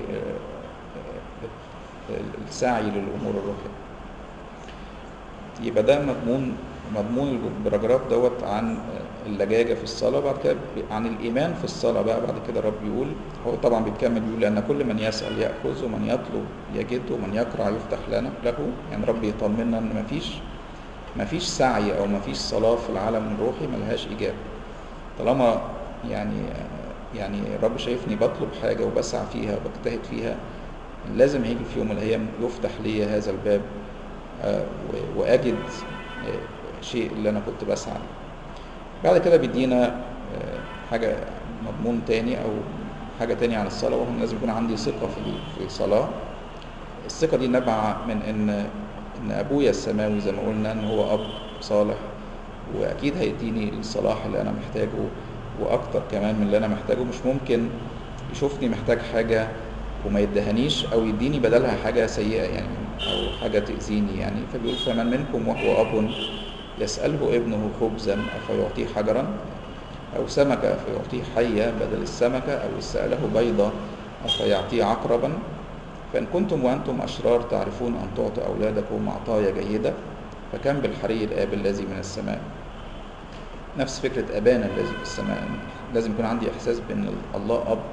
السعي للامور الروحيه. يبقى ده مضمون مضمون البراجراف دوت عن اللجاجه في الصلاه. بعد كده عن الايمان في الصلاه بقى. بعد كده الرب بيقول، هو طبعا بيكمل بيقول لان كل من يسال ياخذ، ومن يطلب يجد، ومن يقرع يفتح لنا له. يعني رب يطمنا ان مفيش مفيش سعي او مفيش صلاه في العالم الروحي ملهاش اجابه. طالما يعني يعني الرب شايفني بطلب حاجه وبسعى فيها وبجتهد فيها، لازم هيجي في يوم من الايام يفتح لي هذا الباب واجد شيء اللي انا كنت بسعى. بعد كده بيدينا حاجه مضمون تاني او حاجه تانية عن الصلاه، وهو لازم يكون عندي ثقه في الصلاه. الثقه دي نابعه من ان ان ابويا السماوي زي ما قلنا ان هو اب صالح، واكيد هيديني الصلاح اللي انا محتاجه واكتر كمان من اللي انا محتاجه. مش ممكن يشوفني محتاج حاجه وما يدهنيش، او يديني بدلها حاجه سيئه يعني او حاجه تاذيني. يعني فبيقول فمن منكم وهو اب يساله ابنه خبزا افيعطيه حجرا، او سمكه افيعطيه حيه بدل السمكه، او ساله بيضه افيعطيه عقربا. فان كنتم وانتم اشرار تعرفون ان تعطوا اولادكم عطايا جيده، فكم بالحري الاب الذي من السماء. نفس فكره ابانا الذي في السماء. لازم يكون عندي احساس بان الله اب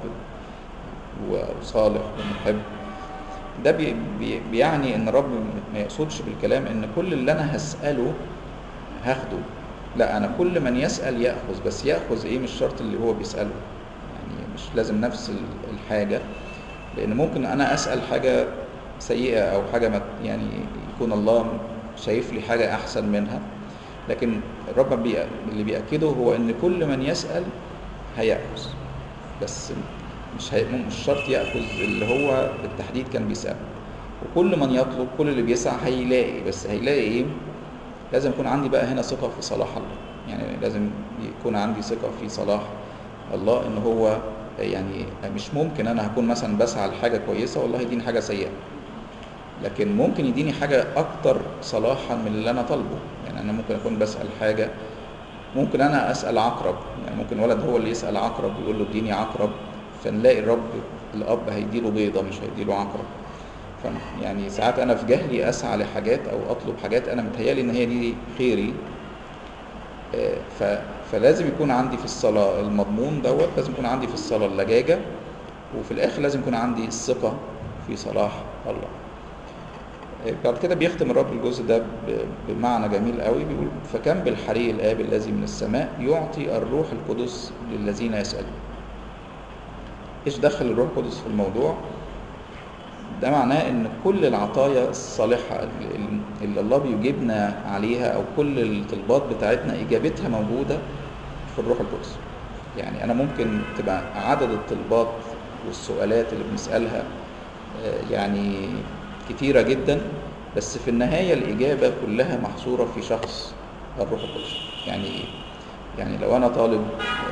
وصالح ومحب. ده بي بي بيعني ان الرب ما يقصدش بالكلام ان كل اللي انا هسأله هاخده. لا، انا كل من يسأل يأخذ. بس يأخذ ايه؟ مش شرط اللي هو بيسأله، يعني مش لازم نفس الحاجة، لان ممكن انا أسأل حاجة سيئة او حاجة ما يعني يكون الله شايف لي حاجة احسن منها. لكن الرب بي اللي بيأكده هو ان كل من يسأل هيأخذ، بس مش هي... مش شرط ياخذ اللي هو بالتحديد كان بيسأله. وكل من يطلب، كل اللي بيسعى هيلاقي. بس هيلاقي ايه؟ لازم يكون عندي بقى هنا ثقه في صلاح الله. يعني لازم يكون عندي ثقه في صلاح الله، ان هو يعني مش ممكن انا هكون مثلا بسعى لحاجه كويسه والله يديني حاجه سيئه، لكن ممكن يديني حاجه اكتر صلاحا من اللي انا طالبه. يعني انا ممكن اكون بسأل حاجه، ممكن انا اسأل عقرب. يعني ممكن ولد هو اللي يسأل عقرب ويقول له اديني عقرب، فنلاقي الرب الاب هيديله بيضه مش هيديله عقرب. ف يعني ساعات انا في جهلي اسعى لحاجات او اطلب حاجات انا متهيالي ان هي دي خيري. ف... فلازم يكون عندي في الصلاه المضمون دوت، لازم يكون عندي في الصلاه اللجاجه، وفي الاخر لازم يكون عندي الثقه في صلاح الله. بعد كده بيختم الرب الجزء ده بمعنى جميل قوي. بيقول فكم بالحري الآب الذي من السماء يعطي الروح القدس للذين يسألون. ايش دخل الروح القدس في الموضوع؟ ده معناه ان كل العطايا الصالحة اللي الله بيجيبنا عليها او كل الطلبات بتاعتنا اجابتها موجودة في الروح القدس. يعني انا ممكن تبقى عدد الطلبات والسؤالات اللي بنسألها يعني كتيرة جدا، بس في النهاية الإجابة كلها محصورة في شخص الروح القدس. يعني يعني لو أنا طالب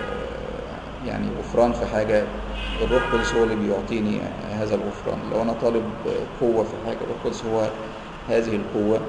يعني غفران في حاجة، الروح القدس هو اللي بيعطيني هذا الغفران. لو أنا طالب قوة في حاجة، الروح القدس هو هذه القوة.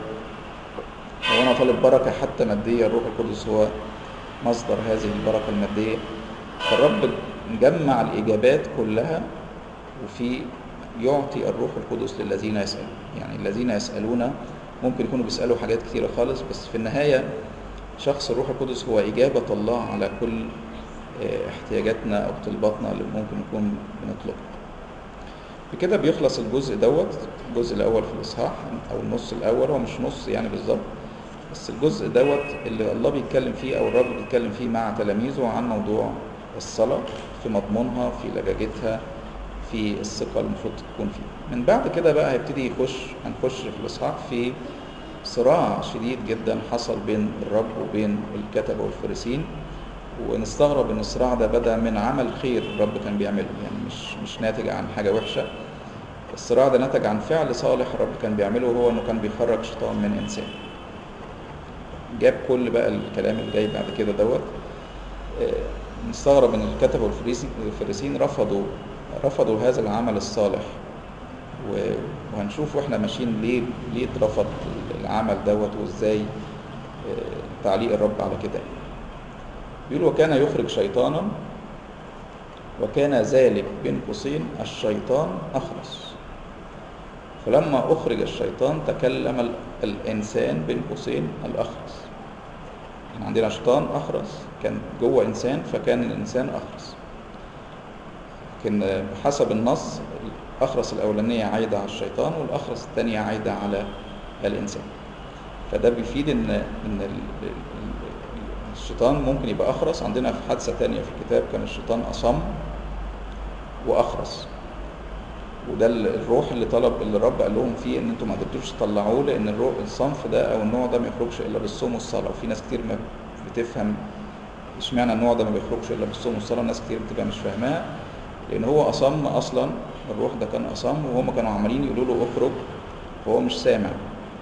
لو أنا طالب بركة حتى مادية، الروح القدس هو مصدر هذه البركة المادية. فالرب جمع الإجابات كلها، وفي يعطي الروح القدس للذين يسألون. يعني الذين يسألون ممكن يكونوا بيسألوا حاجات كتيرة خالص، بس في النهاية شخص الروح القدس هو إجابة الله على كل احتياجاتنا أو طلباتنا اللي ممكن نكون بنطلبها. بكده بيخلص الجزء دوت الجزء الأول في الإصحاح، أو النص الأول. هو مش نص يعني بالظبط، بس الجزء دوت اللي الله بيتكلم فيه أو الرب بيتكلم فيه مع تلاميذه عن موضوع الصلاة في مضمونها، في لجاجتها، في الثقة المفروض تكون فيه. من بعد كده بقى هيبتدي يخش هنخش في الإصحاح في صراع شديد جدا حصل بين الرب وبين الكتبة والفريسين، ونستغرب ان الصراع ده بدأ من عمل خير الرب كان بيعمله، يعني مش مش ناتج عن حاجة وحشة. الصراع ده نتج عن فعل صالح الرب كان بيعمله، وهو انه كان بيخرج شيطان من انسان. جاب كل بقى الكلام اللي جاي بعد كده دوت. نستغرب ان الكتبة والفريسين رفضوا رفضوا هذا العمل الصالح، وهنشوف واحنا ماشيين ليه ليه اترفض العمل دوت، وازاي تعليق الرب على كده. بيقول: وكان يخرج شيطانا، وكان ذلك بين قوسين الشيطان أخرس. فلما أخرج الشيطان تكلم الإنسان بين قوسين الأخرس. يعني عندنا شيطان أخرس كان جوه إنسان، فكان الإنسان أخرس. لكن حسب النص الأخرس الأولانية عايدة على الشيطان، والأخرس الثانية عايدة على الإنسان. فده بيفيد إن إن الشيطان ممكن يبقى أخرس. عندنا في حادثة تانية في الكتاب كان الشيطان أصم وأخرس، وده الروح اللي طلب اللي الرب قال لهم فيه ان انتم ما قدرتوش تطلعوه، لان الروح الصنف ده او النوع ده ما يخرجش الا بالصوم والصلاه. وفي ناس كتير ما بتفهم اشمعنى النوع ده ما بيخرجش الا بالصوم والصلاه. ناس كتير بتبقى مش فاهماها، لان هو اصم اصلا. الروح ده كان اصم، وهم كانوا عمالين يقولوا له اخرج وهو مش سامع،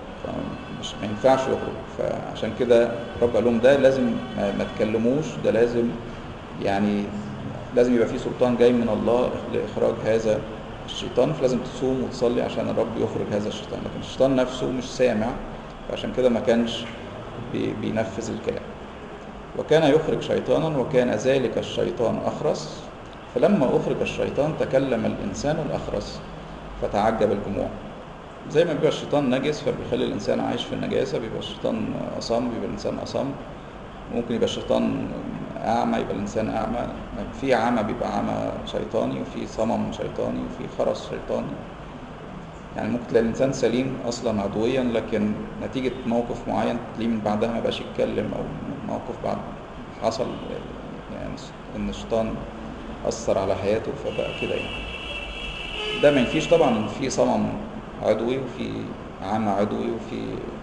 فمش ما ينفعش يخرج. فعشان كده الرب قال لهم ده لازم ما, ما تكلموش، ده لازم يعني لازم يبقى فيه سلطان جاي من الله لاخراج هذا الشيطان. فلازم تصوم وتصلي عشان الرب يخرج هذا الشيطان. لكن الشيطان نفسه مش سامع، فعشان كده ما كانش بي بينفذ الكلام. وكان يخرج شيطانا، وكان ذلك الشيطان أخرس. فلما أخرج الشيطان تكلم الإنسان الأخرس فتعجب الجموع. زي ما بيبقى الشيطان نجس فبيخلي الإنسان عايش في النجاسة، بيبقى الشيطان أصم بيبقى الإنسان أصم. ممكن يبقى الشيطان أعمى يبقى الإنسان أعمى. في عمى بيبقى عمى شيطاني، وفي صمم شيطاني، وفي خرس شيطاني. يعني ممكن تلاقي الإنسان سليم أصلا عضويا، لكن نتيجة موقف معين تلاقيه من بعدها ما بقاش يتكلم، أو موقف بعد حصل يعني إن الشيطان أثر على حياته فبقى كده. يعني ده ما ينفيش طبعا في صمم عضوي، وفي عمى عضوي، وفي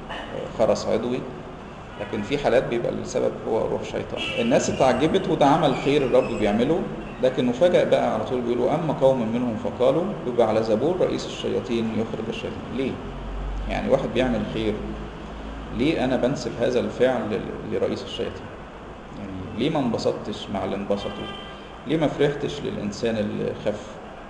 خرس عضوي، لكن في حالات بيبقى السبب هو روح شيطان. الناس اتعجبت، وده عمل خير الرب بيعمله. لكن مفاجأ بقى على طول بيقولوا: أما قوم منهم فقالوا يبقى على زبور رئيس الشياطين يخرج الشياطين. ليه؟ يعني واحد بيعمل خير، ليه أنا بنسب هذا الفعل لرئيس الشياطين؟ يعني ليه ما انبسطتش مع اللي انبسطوا؟ ليه ما فرحتش للإنسان اللي خف؟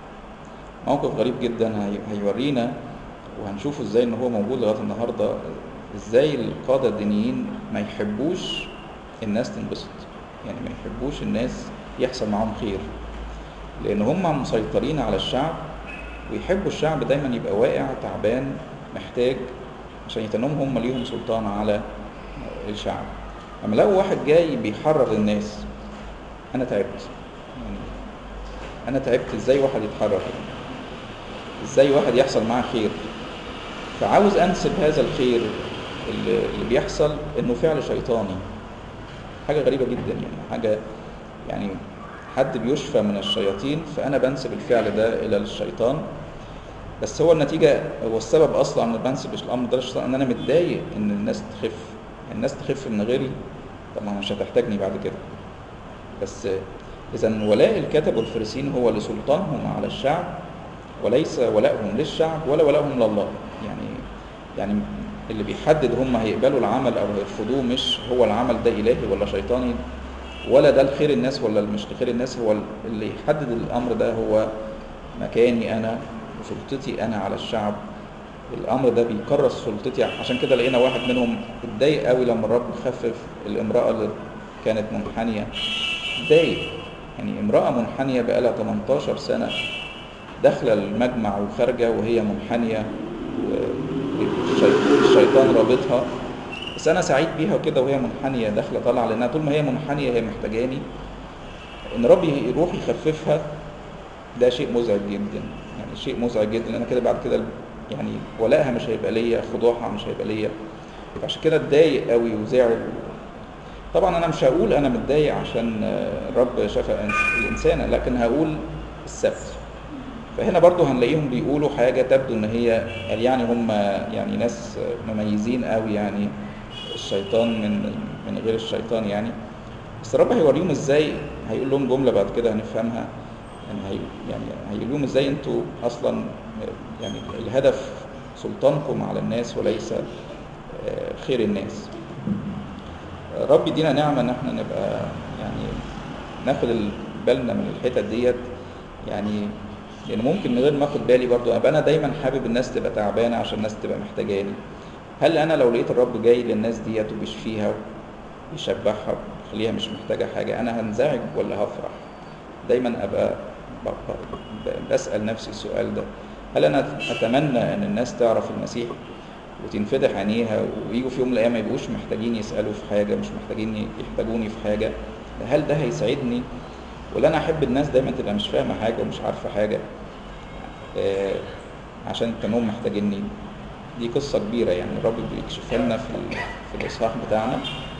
موقف غريب جدا هيورينا، وهنشوفه ازاي ان هو موجود لغاية النهاردة. ازاي القادة الدينيين ما يحبوش الناس تنبسط، يعني ما يحبوش الناس يحصل معهم خير، لان هم مسيطرين على الشعب، ويحبوا الشعب دايما يبقى واقع تعبان محتاج، عشان يتنهم هم ليهم سلطان على الشعب. اما لو واحد جاي بيحرر الناس، انا تعبت، يعني انا تعبت ازاي واحد يتحرر، ازاي واحد يحصل معاه خير، فعاوز انسب هذا الخير اللي بيحصل انه فعل شيطاني. حاجة غريبة جدا، يعني حاجة يعني حد بيشفى من الشياطين، فانا بنسب الفعل ده الى الشيطان. بس هو النتيجة هو السبب أصلا أنا بنسب الأمر ده للشيطان، إن أنا متضايق إن الناس تخف. الناس تخف من غيري، طبعا مش هتحتاجني بعد كده. بس إذا ولاء الكتب والفريسين هو لسلطانهم على الشعب، وليس ولائهم للشعب ولا ولائهم لله. يعني يعني اللي بيحدد هم هيقبلوا العمل أو هيرفضوه مش هو العمل ده إلهي ولا شيطاني، ولا ده لخير الناس ولا مش لخير الناس. هو اللي يحدد الأمر ده هو مكاني أنا وسلطتي أنا على الشعب. الأمر ده بيكرس سلطتي. عشان كده لقينا واحد منهم اتضايق قوي لما الرب خفف الامرأة اللي كانت منحنية. اتضايق، يعني امرأة منحنية بقالها تمنتاشر سنة داخلة المجمع وخارجة وهي منحنية، الشيطان رابطها، بس أنا سعيد بيها وكده وهي منحنية داخلة طالعة، لأنها طول ما هي منحنية هي محتاجاني. إن ربي يروح يخففها ده شيء مزعج جدا، يعني شيء مزعج جدا. لأن كده بعد كده يعني ولائها مش هيبقى ليا، خضوعها مش هيبقى ليا. عشان كده اتضايق قوي وزعل. طبعا انا مش هقول انا متضايق عشان الرب شفى الانسانه، لكن هقول السبب. فهنا برضو هنلاقيهم بيقولوا حاجه تبدو ان هي يعني هم يعني ناس مميزين قوي، يعني الشيطان من من غير الشيطان يعني. بس الرب هيوريهم ازاي، هيقول لهم جمله بعد كده هنفهمها. يعني هي يعني هيقول لهم ازاي انتوا اصلا يعني الهدف سلطانكم على الناس وليس خير الناس. رب يدينا نعمه ان احنا نبقى يعني ناخد بالنا من الحتت ديت، يعني لان ممكن من غير ما اخد بالي برضو ابقى انا دايما حابب الناس تبقى تعبانه عشان الناس تبقى محتاجاني. هل انا لو لقيت الرب جاي للناس ديت وبيشفيها ويشبعها ويخليها مش محتاجه حاجه، انا هنزعج ولا هفرح؟ دايما ابقى بسال نفسي السؤال ده. هل انا اتمنى ان الناس تعرف المسيح وتنفتح عينيها ويجوا في يوم من الايام ما يبقوش محتاجين يسالوا في حاجه، مش محتاجين يحتاجوني في حاجه؟ هل ده هيساعدني؟ ولا انا احب الناس دايما تبقى مش فاهمه حاجه ومش عارفه حاجه آه عشان كانوا محتاجيني؟ دي قصه كبيره يعني الرب بيكشفها لنا في في الاصحاح بتاعنا.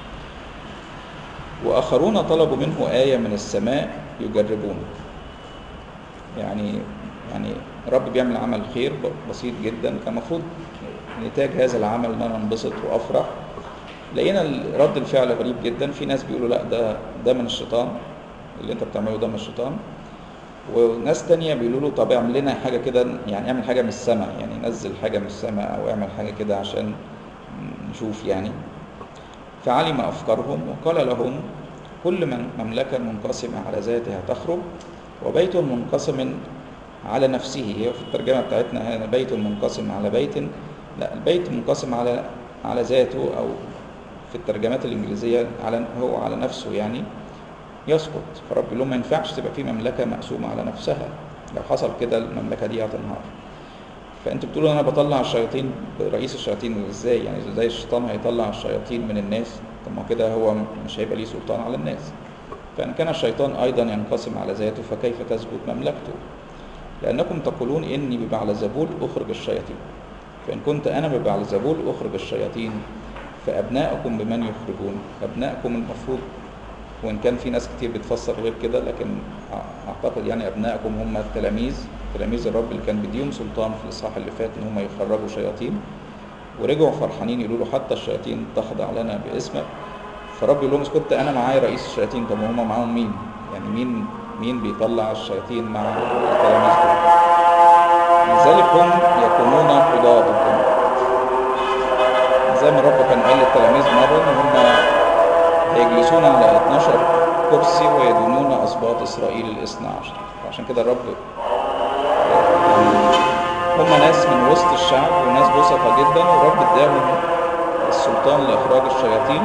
واخرون طلبوا منه ايه من السماء يجربونه. يعني يعني الرب بيعمل عمل خير بسيط جدا، كان المفروض نتاج هذا العمل ان انا انبسط وافرح. لقينا رد الفعل غريب جدا. في ناس بيقولوا لا ده ده من الشيطان، اللي انت بتعمله ده من الشيطان. وناس تانية بيقولوا له طب اعمل لنا حاجه كده، يعني اعمل حاجه من السماء، يعني نزل حاجه من السماء او اعمل حاجه كده عشان نشوف يعني. فعلم افكارهم وقال لهم كل من مملكه منقسمه على ذاتها تخرب، وبيت منقسم على نفسه. هي في الترجمه بتاعتنا هنا بيت منقسم على بيت، لا البيت منقسم على على ذاته، او في الترجمات الانجليزيه على هو على نفسه يعني يسقط. فرب يقول لهم ما ينفعش تبقى في مملكه مقسومه على نفسها، لو حصل كده المملكه دي هتنهار. فانتوا بتقولوا انا بطلع الشياطين، رئيس الشياطين ازاي؟ يعني ازاي الشيطان هيطلع الشياطين من الناس؟ طب ما كده هو مش هيبقى ليه سلطان على الناس. فان كان الشيطان ايضا ينقسم على ذاته فكيف تثبت مملكته؟ لانكم تقولون اني ببعلزبول اخرج الشياطين، فان كنت انا ببعلزبول اخرج الشياطين فابناءكم بمن يخرجون؟ ابناءكم المفروض، وان كان في ناس كتير بتفسر غير كده، لكن اعتقد يعني ابناءكم هم التلاميذ، تلاميذ الرب اللي كان بديهم سلطان في الاصحاح اللي فات ان هم يخرجوا شياطين، ورجعوا فرحانين يقولوا له حتى الشياطين تخضع لنا باسمك. فرب يقول لهم اذا كنت انا معايا رئيس الشياطين، طب هم معاهم مين؟ يعني مين مين بيطلع الشياطين مع التلاميذ دول؟ لذلك هم يكونون قضاتكم. زي ما الرب كان قال للتلاميذ مره ان هم هيجلسون على اتناشر كرسي ويدينون اسباط اسرائيل الاثنى عشر. عشان كده الرب هم ناس من وسط الشعب وناس بسطة جدا، والرب اداهم السلطان لاخراج الشياطين.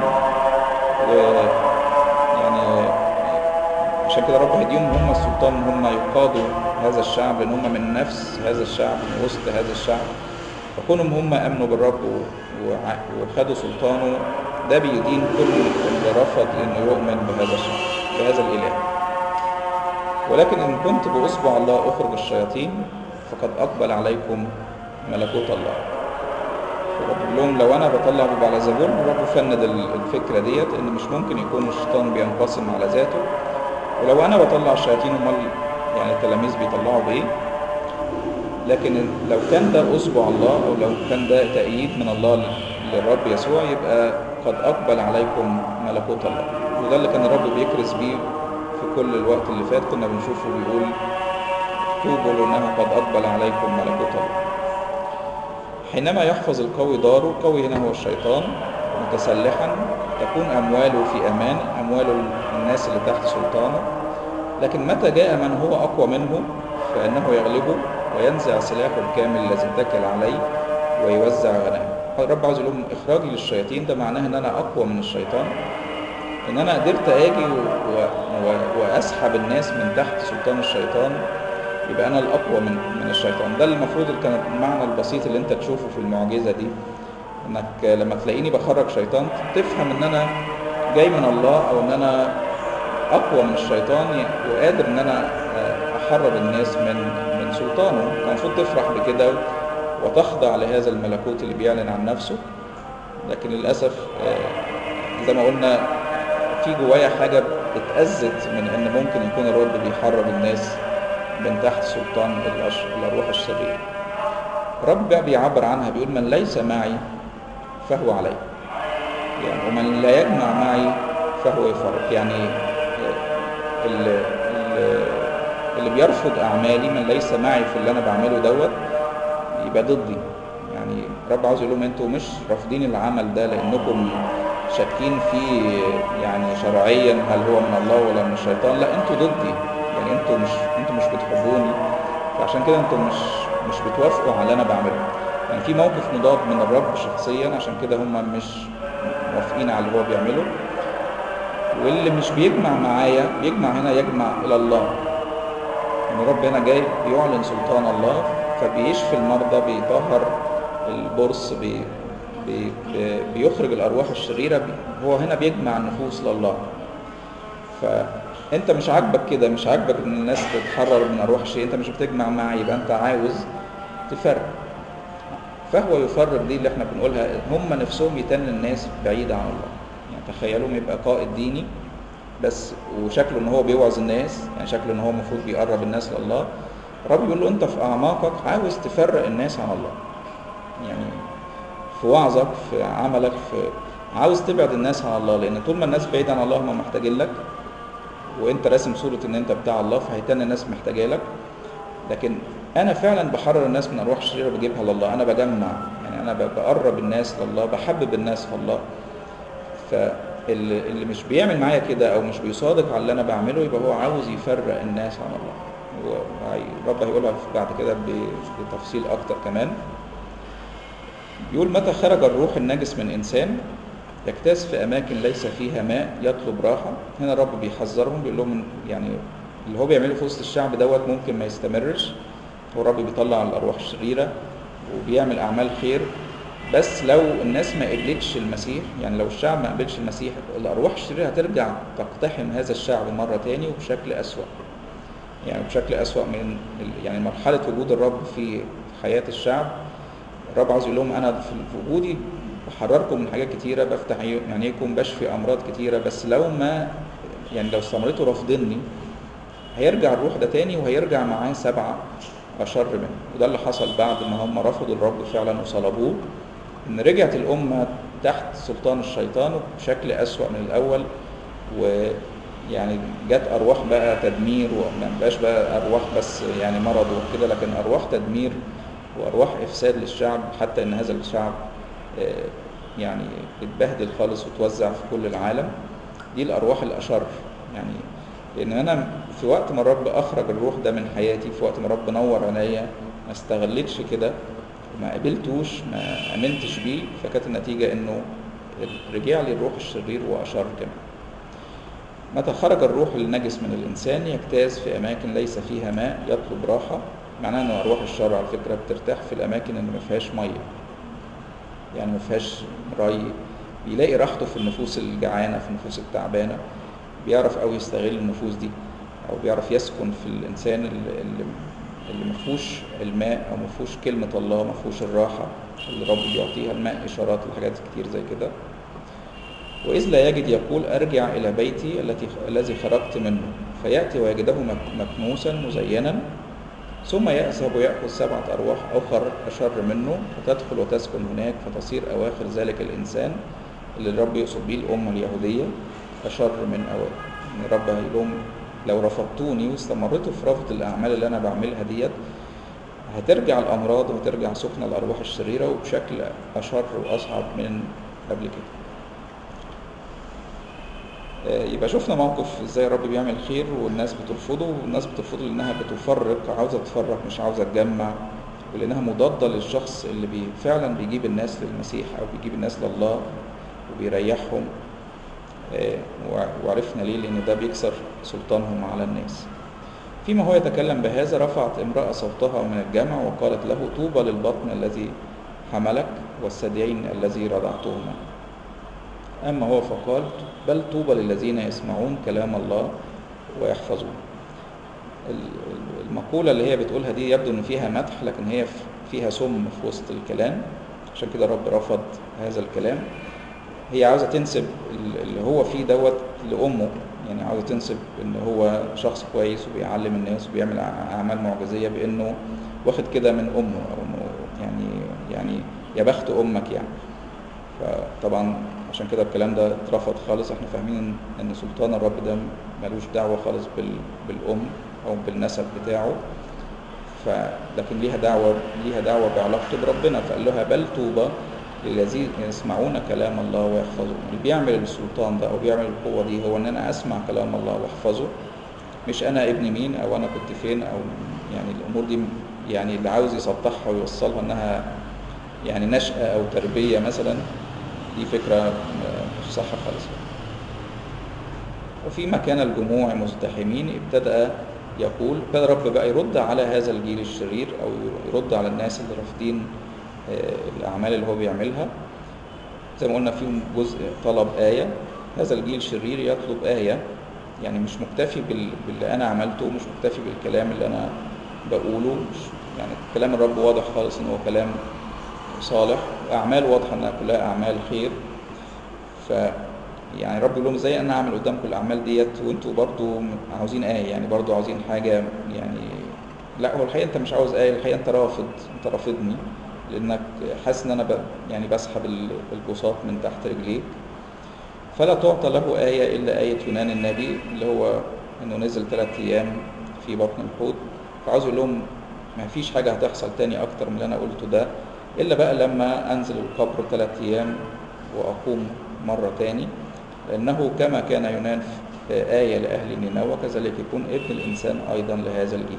ويعني عشان كده الرب هيديهم هم السلطان ان هم يقادوا هذا الشعب، لان هم من نفس هذا الشعب، من وسط هذا الشعب. فكونهم هم امنوا بالرب وخدوا سلطانه، ده بيدين كل اللي رفض انه يؤمن بهذا الشعب، بهذا الاله. ولكن ان كنت باصبع الله اخرج الشياطين فقد اقبل عليكم ملكوت الله. فبقول لهم لو انا بطلع ببعلزبول، الرب فند الفكره ديت ان مش ممكن يكون الشيطان بينقسم على ذاته. ولو انا بطلع الشياطين، امال يعني التلاميذ بيطلعوا بايه؟ لكن لو كان ده أصبع الله أو لو كان ده تأييد من الله للرب يسوع يبقى قد أقبل عليكم ملكوت الله. وده اللي كان الرب بيكرز بيه في كل الوقت اللي فات، كنا بنشوفه بيقول توبوا لأنه قد أقبل عليكم ملكوت الله. حينما يحفظ القوي داره، القوي هنا هو الشيطان، متسلحا تكون أمواله في أمان، أموال الناس اللي تحت سلطانه، لكن متى جاء من هو أقوى منه فإنه يغلبه وينزع سلاحه الكامل الذي اتكل عليه ويوزع غنائمه. الرب عاوز يقول لهم إخراجي للشياطين ده معناه إن أنا أقوى من الشيطان، إن أنا قدرت آجي و... و... وأسحب الناس من تحت سلطان الشيطان، يبقى أنا الأقوى من من الشيطان. ده المفروض كان المعنى البسيط اللي أنت تشوفه في المعجزة دي، إنك لما تلاقيني بخرج شيطان تفهم إن أنا جاي من الله، أو إن أنا أقوى من الشيطان وقادر إن أنا أحرر الناس من من سلطانه. كان المفروض تفرح بكده وتخضع لهذا الملكوت اللي بيعلن عن نفسه. لكن للأسف زي ما قلنا في جوايا حاجة اتأذت من إن ممكن يكون الرب بيحرر الناس من تحت سلطان الأرواح الشريرة. الرب بقى بيعبر عنها بيقول من ليس معي فهو علي، يعني ومن لا يجمع معي فهو يفرق. يعني اللي, اللي بيرفض أعمالي، من ليس معي في اللي أنا بعمله دوت، يبقى ضدي. يعني الرب عاوز يقول لهم انتوا مش رافضين العمل ده لأنكم شاكين فيه يعني شرعيا هل هو من الله ولا من الشيطان، لا انتوا ضدي، يعني انتوا مش انتوا مش بتحبوني، فعشان كده انتوا مش مش بتوافقوا على اللي انا بعمله. يعني في موقف مضاد من الرب شخصيا، عشان كده هم مش موافقين على اللي هو بيعمله. واللي مش بيجمع معايا بيجمع هنا يجمع الى الله، يعني الرب هنا جاي بيعلن سلطان الله، فبيشفي المرضى، بيطهر البرص، بي بي بيخرج الارواح الشريره، بي هو هنا بيجمع النفوس لله. فانت مش عاجبك كده، مش عاجبك ان الناس تتحرر من ارواح الشريره، انت مش بتجمع معي، يبقى انت عاوز تفرق. فهو يفرق دي اللي احنا بنقولها، هم نفسهم يتن الناس بعيده عن الله. يعني تخيلوا يبقى قائد ديني بس وشكله ان هو بيوعظ الناس، يعني شكله ان هو المفروض بيقرب الناس لله. الرب يقول له انت في اعماقك عاوز تفرق الناس عن الله، يعني في وعظك، في عملك، في عاوز تبعد الناس عن الله، لان طول ما الناس بعيدة عن الله هم محتاجين لك، وانت راسم صورة ان انت بتاع الله، فهيتن الناس محتاجة لك. لكن انا فعلا بحرر الناس من ارواح الشريرة بجيبها لله، انا بجمع، يعني انا بقرب الناس لله، بحبب الناس في الله. فاللي مش بيعمل معايا كده او مش بيصادق على اللي انا بعمله، يبقى هو عاوز يفرق الناس عن الله. الرب هيقولها بعد كده بتفصيل اكتر كمان. يقول متى خرج الروح النجس من إنسان يجتاز في أماكن ليس فيها ماء يطلب راحة. هنا الرب بيحذرهم، بيقول لهم يعني اللي هو بيعمله في وسط الشعب دوت ممكن ما يستمرش. هو الرب بيطلع الأرواح الشريرة وبيعمل أعمال خير، بس لو الناس ما قبلتش المسيح، يعني لو الشعب ما قبلش المسيح، الأرواح الشريرة هترجع تقتحم هذا الشعب مرة تاني وبشكل أسوأ، يعني بشكل أسوأ من يعني مرحلة وجود الرب في حياة الشعب. الرب عاوز يقول لهم انا في وجودي بحرركم من حاجات كتيره، بفتح عينيكم، بشفي امراض كتيره، بس لو ما يعني لو استمرتوا رافضيني هيرجع الروح ده تاني وهيرجع معاه سبعه اشر منه. وده اللي حصل بعد ما هم رفضوا الرب فعلا وصلبوه، ان رجعت الامه تحت سلطان الشيطان بشكل اسوأ من الاول، ويعني جت ارواح بقى تدمير، وما بقاش بقى ارواح بس يعني مرض وكده، لكن ارواح تدمير وأرواح إفساد للشعب، حتى إن هذا الشعب يعني اتبهدل خالص وتوزع في كل العالم. دي الأرواح الأشر، يعني لأن أنا في وقت ما الرب أخرج الروح ده من حياتي، في وقت ما الرب نور عينيا، ما استغلتش كده وما قبلتوش، ما أمنتش بيه، فكانت النتيجة إنه رجع لي الروح الشرير وأشر كمان. متى خرج الروح النجس من الإنسان يجتاز في أماكن ليس فيها ماء يطلب راحة. معناه ان ارواح الشر على فكره بترتاح في الاماكن اللي ما فيهاش ميه، يعني ما فيهاش ري، بيلاقي راحته في النفوس الجعانه، في النفوس التعبانه، بيعرف قوي يستغل النفوس دي، او بيعرف يسكن في الانسان اللي اللي ما فيهوش الماء او ما فيهوش كلمه الله، ما فيهوش الراحه اللي رب بيعطيها. الماء اشارات لحاجات كتير زي كده. واذ لا يجد يقول ارجع الى بيتي التي الذي خرجت منه، فياتي ويجده مكنوسا مزينا ثم يذهب ويأخذ سبعة أرواح أخر أشر منه فتدخل وتسكن هناك، فتصير أواخر ذلك الإنسان اللي الرب يقصد بيه الأمة اليهودية أشر من أوائل. يعني الرب هيقول لهم لو رفضتوني واستمرتوا في رفض الأعمال اللي أنا بعملها ديت، هترجع الأمراض وهترجع سكن الأرواح الشريرة وبشكل أشر وأصعب من قبل كده. يبقى شفنا موقف ازاي الرب بيعمل خير والناس بترفضه، والناس بترفضه لانها بتفرق، عاوزه تفرق مش عاوزه تجمع، ولانها مضاده للشخص اللي بي فعلا بيجيب الناس للمسيح او بيجيب الناس لله وبيريحهم. وعرفنا ليه، لان ده بيكسر سلطانهم على الناس. فيما هو يتكلم بهذا رفعت امرأة صوتها من الجمع وقالت له طوبى للبطن الذي حملك والثديين الذي رضعتهما. أما هو فقال بل طوبى للذين يسمعون كلام الله ويحفظون. المقولة اللي هي بتقولها دي يبدو أن فيها مدح، لكن هي فيها سم في وسط الكلام، عشان كده الرب رفض هذا الكلام. هي عاوزة تنسب اللي هو فيه دوت لأمه، يعني عاوزة تنسب أن هو شخص كويس وبيعلم الناس وبيعمل أعمال معجزية بأنه واخد كده من أمه، أو أنه يعني يعني يا بخت أمك يعني. فطبعا عشان كده الكلام ده اترفض خالص. احنا فاهمين ان سلطان الرب ده ملوش دعوة خالص بالأم او بالنسب بتاعه، فلكن ليها دعوة ليها دعوة بعلاقته بربنا. فقال لها بل طوبى للذين يسمعون كلام الله ويحفظون. اللي بيعمل السلطان ده او بيعمل القوة دي هو ان انا اسمع كلام الله واحفظه، مش انا ابن مين او انا كنت فين، او يعني الامور دي يعني اللي عاوز يسطحها ويوصلها انها يعني نشأة او تربية مثلا، دي فكرة مش صح خالص. وفيما كان الجموع مزدحمين ابتدأ يقول، ابتدأ الرب بقى يرد على هذا الجيل الشرير او يرد على الناس اللي رافضين الأعمال اللي هو بيعملها. زي ما قلنا فيهم جزء طلب آية. هذا الجيل الشرير يطلب آية، يعني مش مكتفي باللي أنا عملته، مش مكتفي بالكلام اللي أنا بقوله. مش يعني كلام الرب واضح خالص إنه كلام صالح، أعمال واضحة إنها كلها أعمال خير. ف يعني الرب يقول لهم ازاي انا اعمل قدامكم الاعمال ديت وانتوا برضو عاوزين ايه، يعني برضو عاوزين حاجه. يعني لا، هو الحقيقه انت مش عاوز ايه، الحقيقه انت رافض، انت رافضني لانك حاسس ان انا ب... يعني بسحب البساط من تحت رجليك. فلا تعطى له ايه الا ايه يونان النبي، اللي هو انه نزل ثلاث ايام في بطن الحوت. فعاوز يقول لهم ما فيش حاجه هتحصل تاني اكتر من اللي انا قلته ده، الا بقى لما انزل القبر ثلاث ايام واقوم مره تاني، لأنه كما كان يونان آية لأهل نينوى كذلك يكون ابن الإنسان أيضا لهذا الجيل.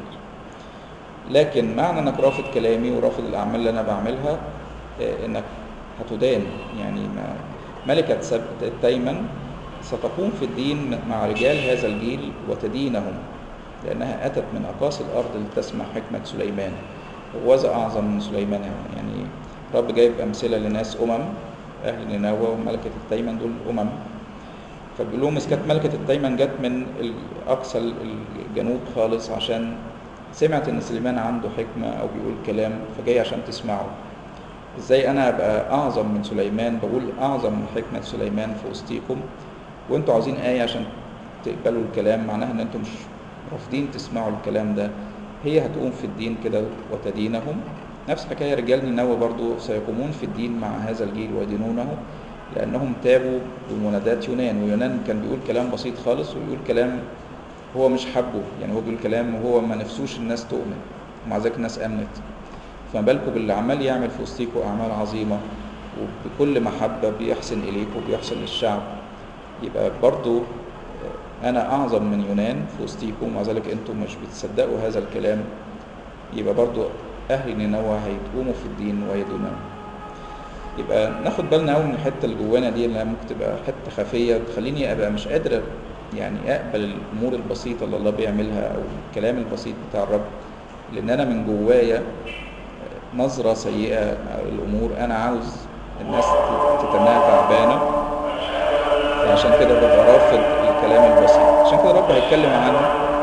لكن معنى أنك رافض كلامي ورافض الأعمال اللي أنا بعملها أنك هتدان. يعني ملكة تيمن ستقوم في الدين مع رجال هذا الجيل وتدينهم، لأنها أتت من أقاصي الأرض لتسمع حكمة سليمان، وذا أعظم من سليمان. يعني رب جايب أمثلة لناس أمم، أهل نينوى وملكة التيمن دول أمم. فبيقول لهم إذا كانت ملكة التيمن جت من أقصى الجنوب خالص عشان سمعت إن سليمان عنده حكمة أو بيقول كلام فجاي عشان تسمعه، إزاي أنا أبقى أعظم من سليمان، بقول أعظم من حكمة سليمان في وسطيكم وأنتوا عاوزين آية عشان تقبلوا الكلام؟ معناها إن أنتوا مش رافضين تسمعوا الكلام ده. هي هتقوم في الدين كده وتدينهم. نفس حكاية رجال نينوى برضو سيقومون في الدين مع هذا الجيل ويدينونه، لأنهم تابوا بمنادات يونان. ويونان كان بيقول كلام بسيط خالص ويقول كلام هو مش حبه، يعني هو بيقول كلام وهو ما نفسوش الناس تؤمن، ومع ذلك الناس آمنت. فما بالكم باللي عمال يعمل في وسطيكم أعمال عظيمة وبكل محبة بيحسن إليكم وبيحسن للشعب، يبقى برضو أنا أعظم من يونان في وسطيكم، ومع ذلك أنتم مش بتصدقوا هذا الكلام. يبقى برضو أهل نينوى هيتقوموا في الدين ويدونون. يبقى ناخد بالنا قوي من الحته اللي جوانا دي، اللي ممكن تبقى حته خفيه تخليني ابقى مش قادر يعني اقبل الامور البسيطه اللي الله بيعملها او الكلام البسيط بتاع الرب، لان انا من جوايا نظره سيئه للامور، انا عاوز الناس تتناها تعبانه، عشان كده ببقى رافض الكلام البسيط. عشان كده الرب هيتكلم عن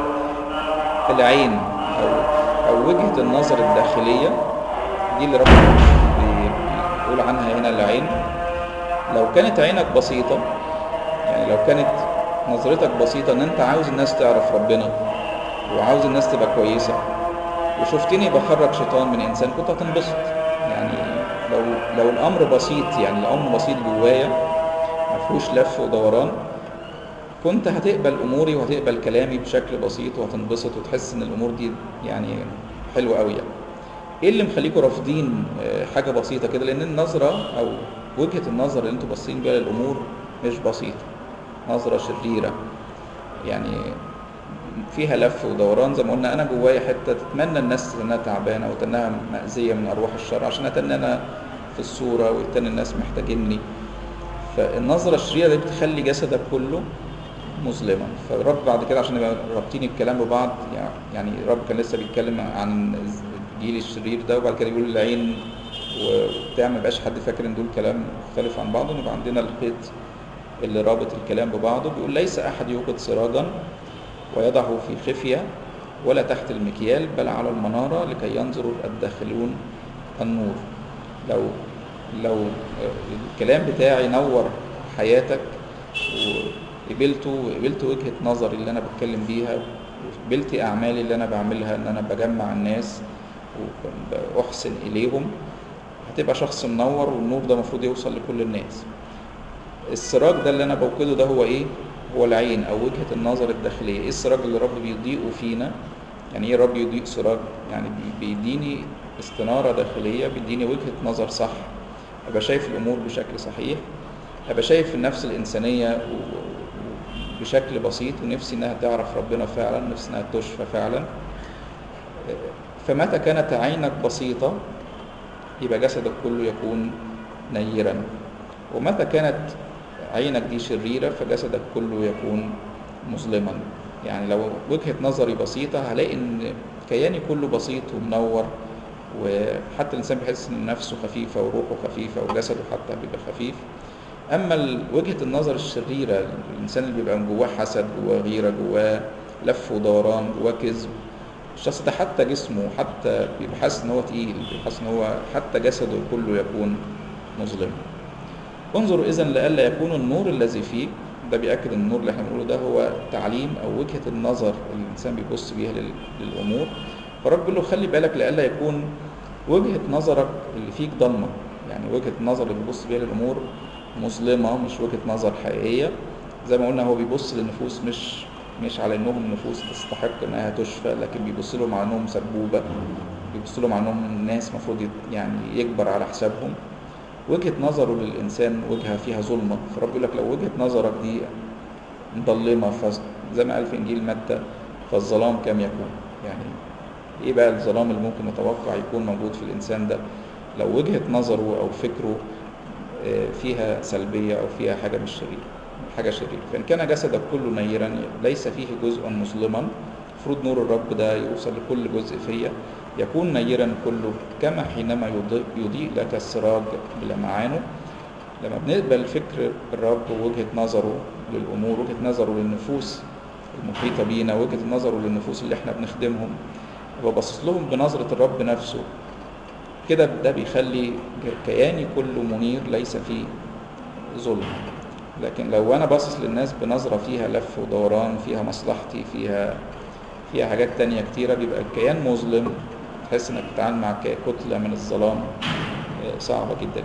العين او او وجهه النظر الداخليه دي اللي رب بيقول عنها هنا العين. لو كانت عينك بسيطة، يعني لو كانت نظرتك بسيطة ان انت عاوز الناس تعرف ربنا وعاوز الناس تبقى كويسة وشفتني بخرج شيطان من انسان كنت هتنبسط. يعني لو لو الامر بسيط، يعني الامر بسيط جوايا ما فيهوش لف ودوران، كنت هتقبل اموري وهتقبل كلامي بشكل بسيط وهتنبسط وتحس ان الامور دي يعني حلوه قوي. يعني ايه اللي مخليكم رافضين حاجه بسيطه كده؟ لان النظره او وجهه النظر اللي انتوا باصين بيها للامور مش بسيطه، نظره شريره، يعني فيها لف ودوران. زي ما قلنا انا جوايا حته تتمنى الناس انها تعبانه وتنها مأذيه من ارواح الشر عشان اتن انا في الصوره ويتن الناس محتاجيني. فالنظره الشريره دي بتخلي جسدك كله مظلما. فالرب بعد كده عشان يبقى رابطين الكلام ببعض، يعني الرب كان لسه بيتكلم عن الجيل الشرير ده، وبعد كده يقول العين وبتاع، ما يبقاش حد فاكر ان دول كلام مختلف عن بعض، ونبقى عندنا الخيط اللي رابط الكلام ببعضه. بيقول ليس احد يوقد سراجا ويضعه في خفيه ولا تحت المكيال بل على المناره لكي ينظر الداخلون النور. لو لو الكلام بتاعي نور حياتك وقبلته وقبلت وجهة نظري اللي أنا بتكلم بيها وقبلت أعمالي اللي أنا بعملها، إن أنا بجمع الناس وأحسن إليهم، هتبقى شخص منور، والنور ده مفروض يوصل لكل الناس. السراج ده اللي أنا بوقده ده هو إيه؟ هو العين أو وجهة النظر الداخلية. إيه السراج اللي الرب بيضيئه فينا؟ يعني إيه الرب يضيء سراج؟ يعني بيديني استنارة داخلية، بيديني وجهة نظر صح، أبقى شايف الأمور بشكل صحيح، أبقى شايف النفس الإنسانية بشكل بسيط، ونفسي إنها تعرف ربنا فعلا، نفسي إنها تشفى فعلا. فمتى كانت عينك بسيطة يبقى جسدك كله يكون نيرا، ومتى كانت عينك دي شريرة فجسدك كله يكون مظلما. يعني لو وجهة نظري بسيطة هلاقي إن كياني كله بسيط ومنور، وحتى الإنسان بيحس إن نفسه خفيفة وروحه خفيفة وجسده حتى بيبقى خفيف. أما وجهة النظر الشريرة، الإنسان اللي بيبقى من جواه حسد، جواه غيرة، جواه لف ودوران، جواه كذب، الشخص ده حتى جسمه حتى بيبقى حاسس إن هو تقيل، بيبقى حاسس إن هو حتى جسده كله يكون مظلم. انظروا إذن لئلا يكون النور الذي فيك، ده بيأكد ان النور اللي احنا بنقوله ده هو تعليم او وجهة النظر اللي الانسان بيبص بيها للامور. فالرب بيقول له خلي بالك لئلا يكون وجهة نظرك اللي فيك ضلمة، يعني وجهة النظر اللي بيبص بيها للامور مظلمة، مش وجهة نظر حقيقية. زي ما قلنا هو بيبص للنفوس مش مش على انهم نفوس تستحق انها تشفى، لكن بيبص لهم على انهم سبوبة، بيبص لهم على انهم ناس مفروض يعني يكبر على حسابهم. وجهة نظره للإنسان وجهة فيها ظلمة. فرب يقول لك لو وجهة نظرك دي مظلمة، زي ما قال في إنجيل متى فالظلام كم يكون. يعني إيه بقى الظلام اللي ممكن نتوقع يكون موجود في الإنسان ده لو وجهة نظره أو فكره فيها سلبية أو فيها حاجة مش شريرة، حاجة شريرة. فإن كان جسدك كله نيرا ليس فيه جزء مظلما، المفروض نور الرب ده يوصل لكل جزء فيا، يكون نيرا كله كما حينما يضيء, يضيء لك السراج بلمعانه. لما بنقبل فكر الرب ووجهة نظره للأمور، وجهة نظره للنفوس المحيطة بينا، وجهة نظره للنفوس اللي احنا بنخدمهم، وبصص لهم بنظرة الرب نفسه كده، ده بيخلي كياني كله منير ليس فيه ظلم. لكن لو أنا باصص للناس بنظرة فيها لف ودوران، فيها مصلحتي، فيها فيها حاجات تانية كتيرة، بيبقى الكيان مظلم، تحس انك بتتعامل مع كتلة من الظلام صعبة جدا.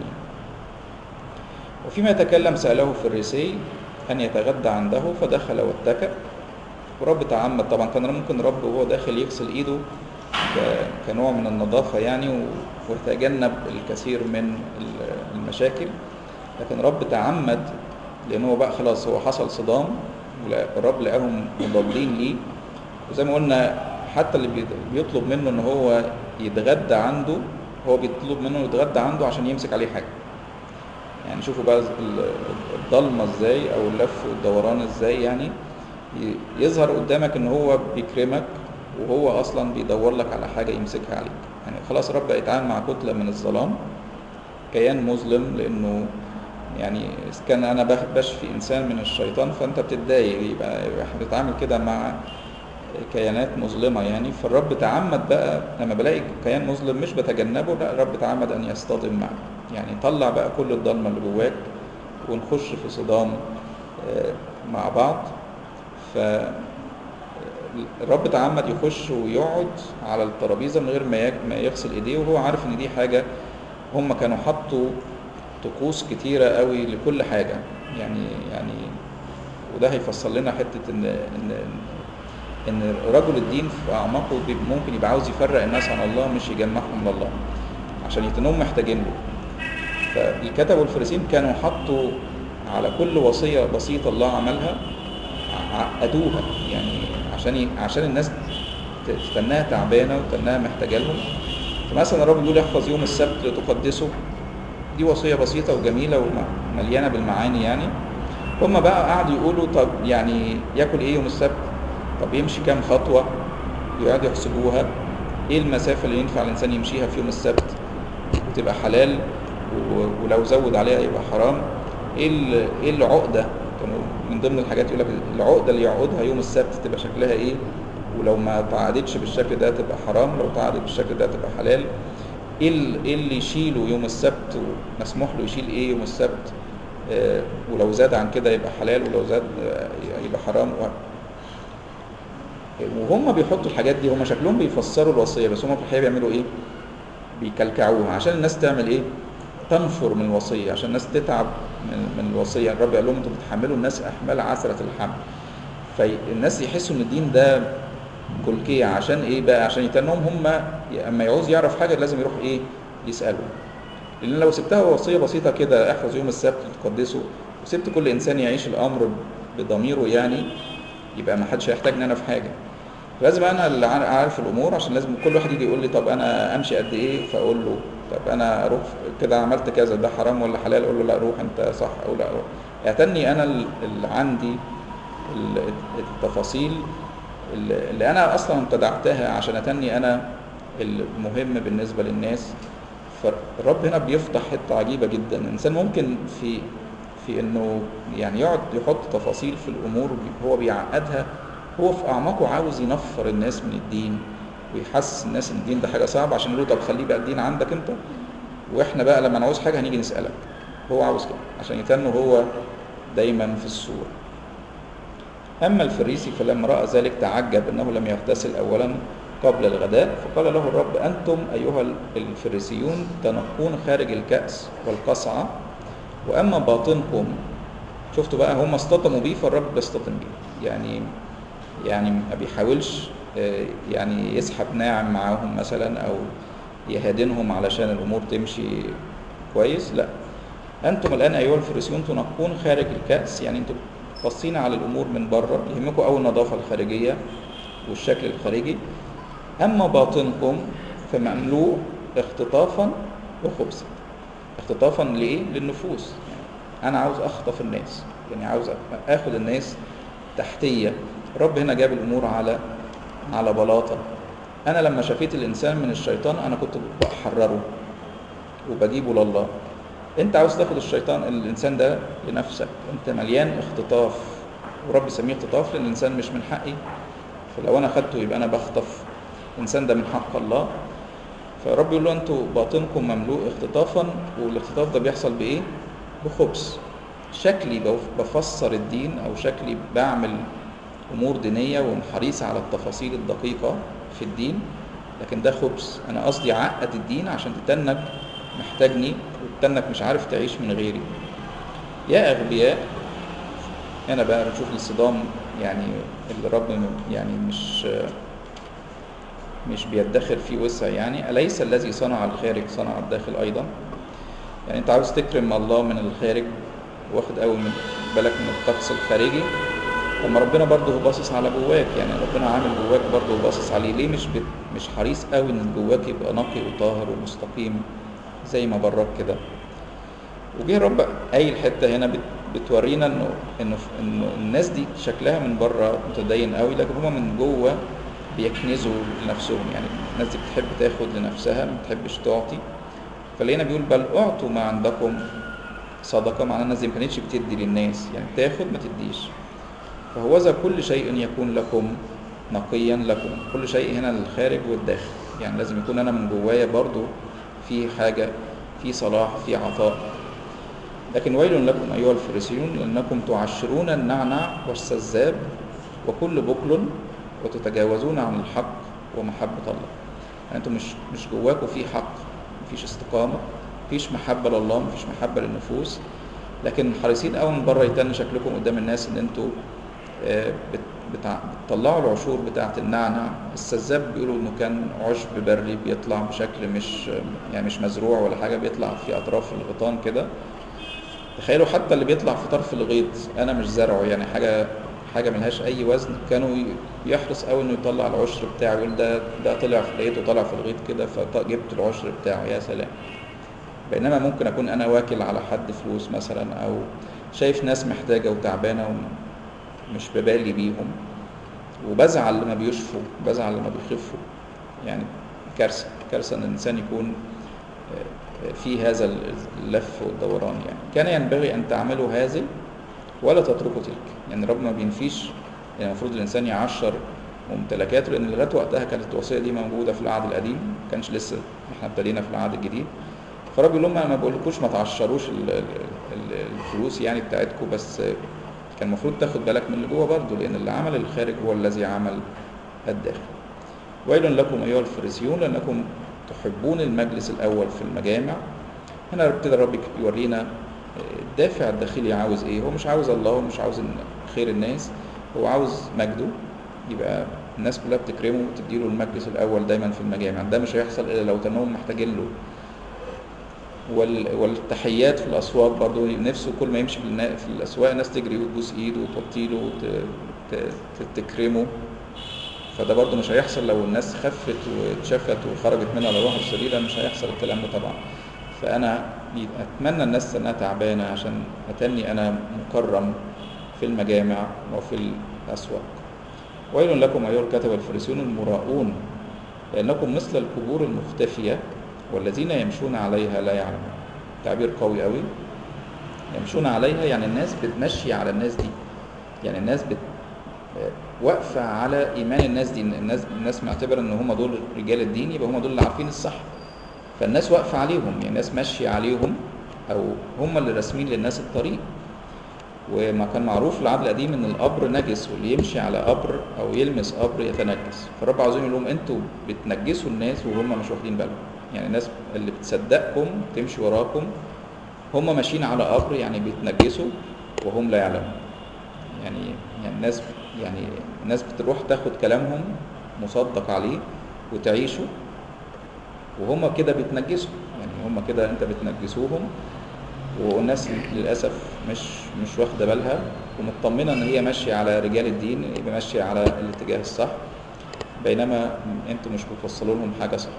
وفيما يتكلم سأله فريسي أن يتغدى عنده فدخل واتكأ، ورب تعمد طبعا، كان ممكن رب وهو داخل يغسل ايده كنوع من النظافة يعني ويتجنب الكثير من المشاكل، لكن رب تعمد لأنه بقى خلاص هو حصل صدام والرب لقاهم مضادين ليه. وزي ما قلنا حتى اللي بيطلب منه ان هو يتغدى عنده، هو بيطلب منه يتغدى عنده عشان يمسك عليه حاجة. يعني شوفوا بقى الضلمة ازاي او اللف والدوران ازاي، يعني يظهر قدامك ان هو بيكرمك وهو اصلا بيدور لك على حاجة يمسكها عليك. يعني خلاص رب يتعامل مع كتلة من الظلام، كيان مظلم، لانه يعني كان انا بشفي انسان من الشيطان فانت بتتضايق، يبقى احنا بنتعامل كده مع كيانات مظلمة يعني. فالرب تعمد بقى لما بلاقي كيان مظلم مش بتجنبه، لا الرب تعمد أن يصطدم معه، يعني طلع بقى كل الضلمة اللي جواك ونخش في صدام مع بعض. الرب تعمد يخش ويقعد على الترابيزة من غير ما ما يغسل ايديه، وهو عارف ان دي حاجة هم كانوا حطوا طقوس كتيرة قوي لكل حاجة يعني يعني وده هيفصل لنا حتة ان ان ان رجل الدين في اعماقه ممكن يبقى عاوز يفرق الناس عن الله، مش يجمعهم لله عشان يتنهم محتاجين له. فالكتب والفريسين كانوا حطوا على كل وصية بسيطة الله عملها عقدوها يعني عشان ي... عشان الناس تتناها تعبانة وتتناها محتاجة لهم. فمثلا الرب بيقول احفظ يوم السبت لتقدسه، دي وصية بسيطة وجميلة ومليانة بالمعاني يعني. هم بقى قعدوا يقولوا طب يعني ياكل ايه يوم السبت، طب يمشي كام خطوة، يقعدوا يحسبوها ايه المسافة اللي ينفع الانسان يمشيها في يوم السبت وتبقى حلال، ولو زود عليها يبقى حرام. ايه ايه العقدة، كانوا من ضمن الحاجات يقول لك العقدة اللي يعقدها يوم السبت تبقى شكلها ايه، ولو ما تعقدتش بالشكل ده تبقى حرام، لو تعقدت بالشكل ده تبقى حلال. ايه اللي يشيله يوم السبت ومسموح له يشيل ايه يوم السبت، آه ولو زاد عن كده يبقى حلال، ولو زاد آه يبقى حرام. وهم بيحطوا الحاجات دي، هم شكلهم بيفسروا الوصية، بس هم في الحقيقة بيعملوا ايه، بيكلكعوها عشان الناس تعمل ايه، تنفر من الوصية، عشان الناس تتعب من, من الوصية. الرب قال لهم انتوا بتحملوا الناس احمال عسرة الحمل، فالناس يحسوا ان الدين ده كلكية. عشان ايه بقى، عشان يتنهم هم اما يعوز يعرف حاجة لازم يروح ايه يسأله. لان لو سبتها وصية بسيطة كده احفظ يوم السبت تقدسه، وسبت كل انسان يعيش الامر بضميره يعني، يبقى ما حدش هيحتاجني انا في حاجة. لازم انا اللي عارف الامور، عشان لازم كل واحد يجي يقول لي طب انا امشي قد ايه، فاقول له طب انا اروح كده عملت كذا ده حرام ولا حلال، اقول له لا روح انت صح او لا روح. اعتني انا اللي عندي التفاصيل اللي انا اصلا ابتدعتها عشان اتني انا المهم بالنسبه للناس. فالرب هنا بيفتح حته عجيبه جدا. الانسان ممكن في في انه يعني يقعد يحط تفاصيل في الامور هو بيعقدها، هو في اعماقه عاوز ينفر الناس من الدين ويحسس الناس ان الدين ده حاجه صعبه، عشان يقولوا طب خليه بقى الدين عندك انت، واحنا بقى لما نعوز حاجه هنيجي نسالك. هو عاوز كده عشان يتنه هو دايما في الصوره. اما الفريسي فلما راى ذلك تعجب انه لم يغتسل اولا قبل الغداء، فقال له الرب انتم ايها الفريسيون تنقون خارج الكأس والقصعه، واما باطنكم. شفتوا بقى هم استطموا بيه، فالرب بيستطم بيه يعني يعني ما بيحاولش يعني يسحب ناعم معاهم مثلا او يهادنهم علشان الامور تمشي كويس، لا. انتم الان ايها الفريسيون تنقون خارج الكأس، يعني انتم باصين على الامور من بره، يهمكم قوي النظافه الخارجيه والشكل الخارجي. اما باطنكم فمملوء اختطافا وخبثا. اختطافا لايه؟ للنفوس. يعني انا عاوز اخطف الناس، يعني عاوز اخد الناس تحتيه. الرب هنا جاب الامور على على بلاطه. انا لما شفيت الانسان من الشيطان انا كنت بحرره وبجيبه لله. انت عاوز تاخد الشيطان الانسان ده لنفسك، انت مليان اختطاف، ورب يسميه اختطاف لان الانسان مش من حقي، فلو انا خدته يبقى انا بخطف الانسان ده من حق الله. فرب يقول له انتوا باطنكم مملوء اختطافا، والاختطاف ده بيحصل بايه؟ بخبث. شكلي بفسر الدين او شكلي بعمل امور دينيه وحريص على التفاصيل الدقيقه في الدين، لكن ده خبث. انا قصدي عقد الدين عشان تتنك محتاجني، وتتنك مش عارف تعيش من غيري. يا اغبياء. هنا بقى بنشوف الصدام يعني اللي الرب يعني مش مش بيدخر فيه وسع. يعني أليس الذي صنع الخارج صنع الداخل أيضا؟ يعني أنت عاوز تكرم الله من الخارج، واخد قوي من بالك من الطقس الخارجي، لما ربنا برضه باصص على جواك. يعني ربنا عامل جواك برضه باصص عليه. ليه مش بت... مش حريص قوي ان جواك يبقى نقي وطاهر ومستقيم زي ما براك كده؟ وجه الرب اي حته هنا بت... بتورينا انه انه انه الناس دي شكلها من بره متدين قوي، لكن هم من جوه بيكنزوا لنفسهم. يعني الناس دي بتحب تاخد لنفسها، ما بتحبش تعطي. فلقينا بيقول بل اعطوا ما عندكم صدقه، معناها الناس دي ما كانتش بتدي للناس، يعني تاخد ما تديش. فهوذا كل شيء يكون لكم نقيا لكم. كل شيء هنا الخارج والداخل، يعني لازم يكون انا من جوايا برضو في حاجه، في صلاح، في عطاء. لكن ويل لكم ايها الفريسيون لانكم تعشرون النعنع والسذاب وكل بقل وتتجاوزون عن الحق ومحبة الله. يعني انتم مش مش جواكم في حق، مفيش استقامة، مفيش محبة لله، مفيش محبة للنفوس، لكن حريصين قوي من بره يتن شكلكم قدام الناس ان انتوا بتاع بتطلعوا العشور بتاعة النعنع. السذاب بيقولوا انه كان عشب بري بيطلع بشكل مش يعني مش مزروع ولا حاجة، بيطلع في اطراف الغيطان كده. تخيلوا حتى اللي بيطلع في طرف الغيط انا مش زرعه، يعني حاجة حاجة ملهاش اي وزن، كانوا يحرص قوي انه يطلع العشر بتاعه، يقول ده ده طلع في الغيط وطلع في الغيط كده فجبت العشر بتاعه، يا سلام. بينما ممكن اكون انا واكل على حد فلوس مثلا، او شايف ناس محتاجة وتعبانة ومش ببالي بيهم، وبزعل لما بيشفوا، بزعل لما بيخفوا. يعني كارثة كارثة ان الانسان يكون في هذا اللف والدوران. يعني كان ينبغي ان تعملوا هذه ولا تتركوا تلك. يعني رب ما بينفيش، يعني المفروض الانسان يعشر ممتلكاته، لان لغايه وقتها كانت الوصيه دي موجوده في العهد القديم، ما كانش لسه احنا ابتدينا في العهد الجديد. فرب يقول لهم ما بقولكوش ما تعشروش الفلوس يعني بتاعتكم، بس كان المفروض تاخد بالك من اللي جوه برضه، لان اللي عمل الخارج هو الذي عمل الداخل. ويل لكم ايها الفريسيون لانكم تحبون المجلس الاول في المجامع. هنا ابتدى الرب يورينا الدافع الداخلي عاوز ايه. هو مش عاوز الله ومش عاوز خير الناس، هو عاوز مجده، يبقى الناس كلها بتكرمه وتديله المجلس الاول دايما في المجامع. ده مش هيحصل الا لو تنهم محتاجين له. والتحيات في الاسواق برضو، نفسه كل ما يمشي في الاسواق الناس تجري وتبوس ايده وتوطيله وتكرمه. فده برضو مش هيحصل لو الناس خفت واتشفت وخرجت منها لروح الشريره، مش هيحصل الكلام ده طبعا. فانا اتمنى الناس انها تعبانه عشان اتني انا مكرم في المجامع وفي الاسواق. ويل لكم ايها الكتبه الفريسيون المراؤون لانكم مثل القبور المختفيه والذين يمشون عليها لا يعلمون. تعبير قوي قوي. يمشون عليها يعني الناس بتمشي على الناس دي، يعني الناس بت... واقفه على ايمان الناس دي. الناس الناس معتبره ان هم دول رجال الدين، يبقى هم دول اللي عارفين الصح، فالناس واقفه عليهم، يعني الناس ماشيه عليهم، او هم اللي راسمين للناس الطريق. وما كان معروف في العهد القديم ان القبر نجس، واللي يمشي على قبر او يلمس قبر يتنجس. فالرب عاوزين يقول لهم انتوا بتنجسوا الناس وهم مش واخدين بالهم. يعني الناس اللي بتصدقكم تمشي وراكم هم ماشيين على قبر، يعني بيتنجسوا وهم لا يعلمون. يعني يعني الناس يعني الناس بتروح تاخد كلامهم مصدق عليه وتعيشه، وهم كده بيتنجسوا. يعني هم كده انت بتنجسوهم، والناس للاسف مش مش واخده بالها ومطمنه ان هي ماشيه على رجال الدين، يبقى ماشيه على الاتجاه الصح، بينما انتوا مش بتوصلوا لهم حاجه صح.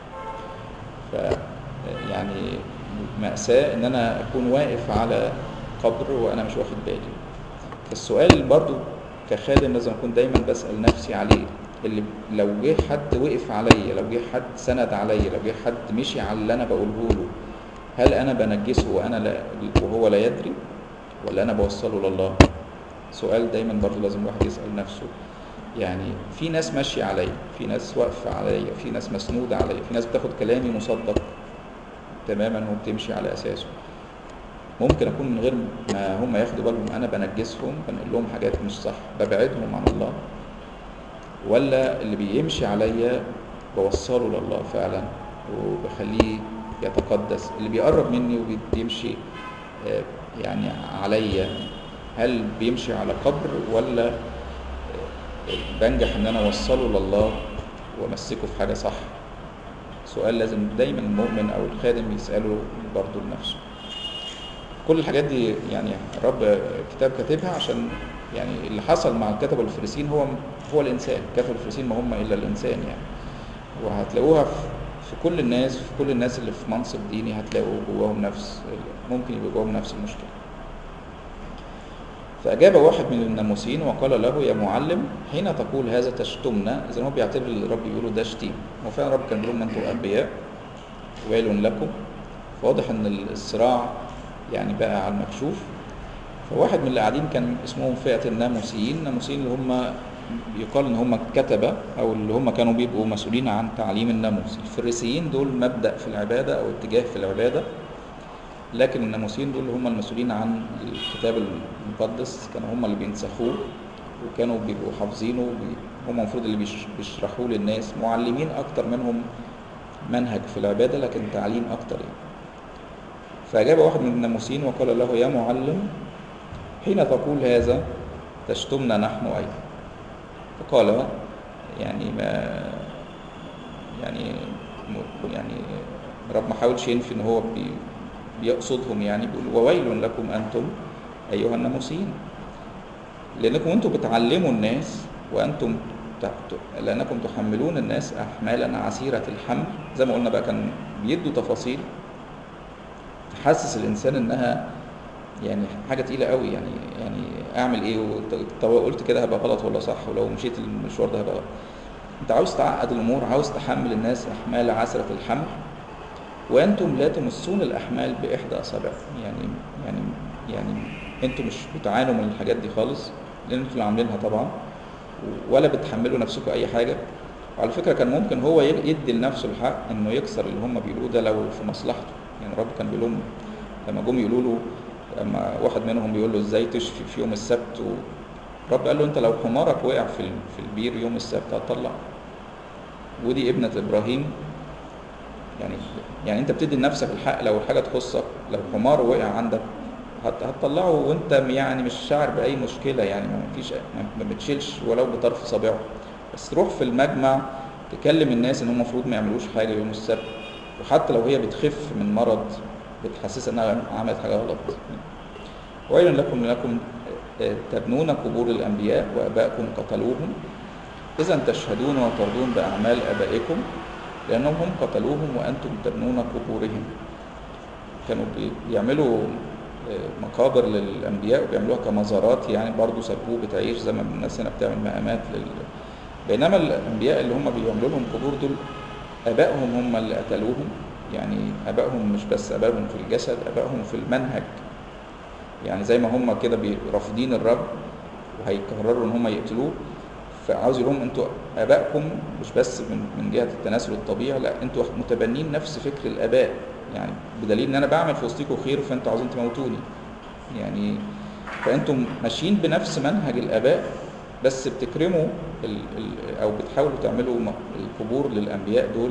ف يعني مأساة ان انا اكون واقف على قبر وانا مش واخد بالي. فالسؤال برضو كخادم لازم اكون دايما بسأل نفسي عليه، اللي لو جه حد وقف عليا، لو جه حد سند عليا، لو جه حد مشي على اللي انا بقوله له، هل انا بنجسه وانا لا وهو لا يدري، ولا انا بوصله لله؟ سؤال دايما برضو لازم الواحد يسأل نفسه. يعني في ناس ماشيه عليا، في ناس واقفه عليا، في ناس مسنوده عليا، في ناس بتاخد كلامي مصدق تماما وبتمشي على اساسه. ممكن اكون من غير ما هم ياخدوا بالهم انا بنجسهم، بنقول لهم حاجات مش صح، ببعدهم عن الله، ولا اللي بيمشي عليا بوصله لله فعلا وبخليه يتقدس. اللي بيقرب مني وبيمشي يعني عليا، هل بيمشي على قبر ولا بنجح ان انا اوصله لله وامسكه في حاجه صح؟ سؤال لازم دايما المؤمن او الخادم يساله برضه لنفسه. كل الحاجات دي يعني الرب كتاب كاتبها عشان يعني اللي حصل مع الكتبه الفريسيين هو هو الانسان. الكتبه الفريسيين ما هم الا الانسان يعني، وهتلاقوها في كل الناس، في كل الناس اللي في منصب ديني هتلاقوا جواهم نفس، ممكن يبقى جواهم نفس المشكله. فأجاب واحد من الناموسيين وقال له يا معلم حين تقول هذا تشتمنا. إذا هو بيعتبر الرب يقوله ده شتيم، وفعلا الرب كان بيقول أنتم أنبياء ويل لكم. فواضح أن الصراع يعني بقى على المكشوف. فواحد من اللي قاعدين كان اسمهم فئة الناموسيين. الناموسيين اللي هم يقال ان هم كتبة، او اللي هم كانوا بيبقوا مسؤولين عن تعليم الناموس. الفريسيين دول مبدأ في العبادة او اتجاه في العبادة، لكن الناموسيين دول هم المسؤولين عن الكتاب المقدس، كانوا هم اللي بينسخوه وكانوا بيبقوا حافظينه هم المفروض اللي بيش- بيشرحوه للناس، معلمين أكتر منهم منهج في العبادة لكن تعليم أكتر يعني. فأجاب واحد من الناموسيين وقال له: يا معلم، حين تقول هذا تشتمنا نحن أيضا. فقال يعني ما يعني يعني رب ما حاولش ينفي ان هو بي بيقصدهم، يعني بيقول: وويل لكم انتم ايها الناموسيين، لانكم انتم بتعلموا الناس وانتم لانكم تحملون الناس احمالا عسيره الحمل. زي ما قلنا بقى، كان بيدوا تفاصيل تحسس الانسان انها يعني حاجه تقيله قوي، يعني يعني اعمل ايه؟ طب قلت كده هبقى غلط ولا صح؟ ولو مشيت المشوار ده هبقى غلط. انت عاوز تعقد الامور، عاوز تحمل الناس احمال عسره الحمل وانتم لا تمسون الاحمال باحدى اصابعكم. يعني يعني يعني انتم مش بتعانوا من الحاجات دي خالص، لان انتم اللي عاملينها طبعا، ولا بتحملوا نفسكم اي حاجه. وعلى فكره كان ممكن هو يدي لنفسه الحق انه يكسر اللي هم بيقولوه ده لو في مصلحته. يعني الرب كان بيقول لهم لما جم يقولوا له، لما واحد منهم بيقول له: ازاي تشفي في يوم السبت؟ الرب قال له: انت لو حمارك وقع في في البير يوم السبت هتطلع. ودي ابنه ابراهيم. يعني يعني انت بتدي لنفسك الحق لو الحاجه تخصك. لو حمار وقع عندك هتطلعه وانت يعني مش شاعر باي مشكله، يعني ما فيش ما بتشيلش ولو بطرف صابعه. بس تروح في المجمع تكلم الناس ان هم المفروض ما يعملوش حاجه يوم السبت، وحتى لو هي بتخف من مرض بتحسسها انها عملت حاجه غلط. ويل لكم لكم تبنون قبور الانبياء واباءكم قتلوهم، اذا تشهدون وترضون باعمال ابائكم لأنهم هم قتلوهم وأنتم تبنون قبورهم. كانوا بيعملوا مقابر للأنبياء وبيعملوها كمزارات، يعني برضو سبوه بتعيش زي ما الناس هنا بتعمل مقامات لل... بينما الأنبياء اللي هم بيعملوا لهم قبور دول آبائهم هم اللي قتلوهم. يعني آبائهم مش بس آبائهم في الجسد، آبائهم في المنهج. يعني زي ما هم كده رافضين الرب وهيقرروا إن هم يقتلوه، فعاوز يقول لهم: انتوا ابائكم مش بس من من جهه التناسل الطبيعي، لا انتوا متبنين نفس فكر الاباء. يعني بدليل ان انا بعمل في وسطكم خير فانتوا عاوزين تموتوني. يعني فانتم ماشيين بنفس منهج الاباء، بس بتكرموا ال ال او بتحاولوا تعملوا القبور للانبياء دول.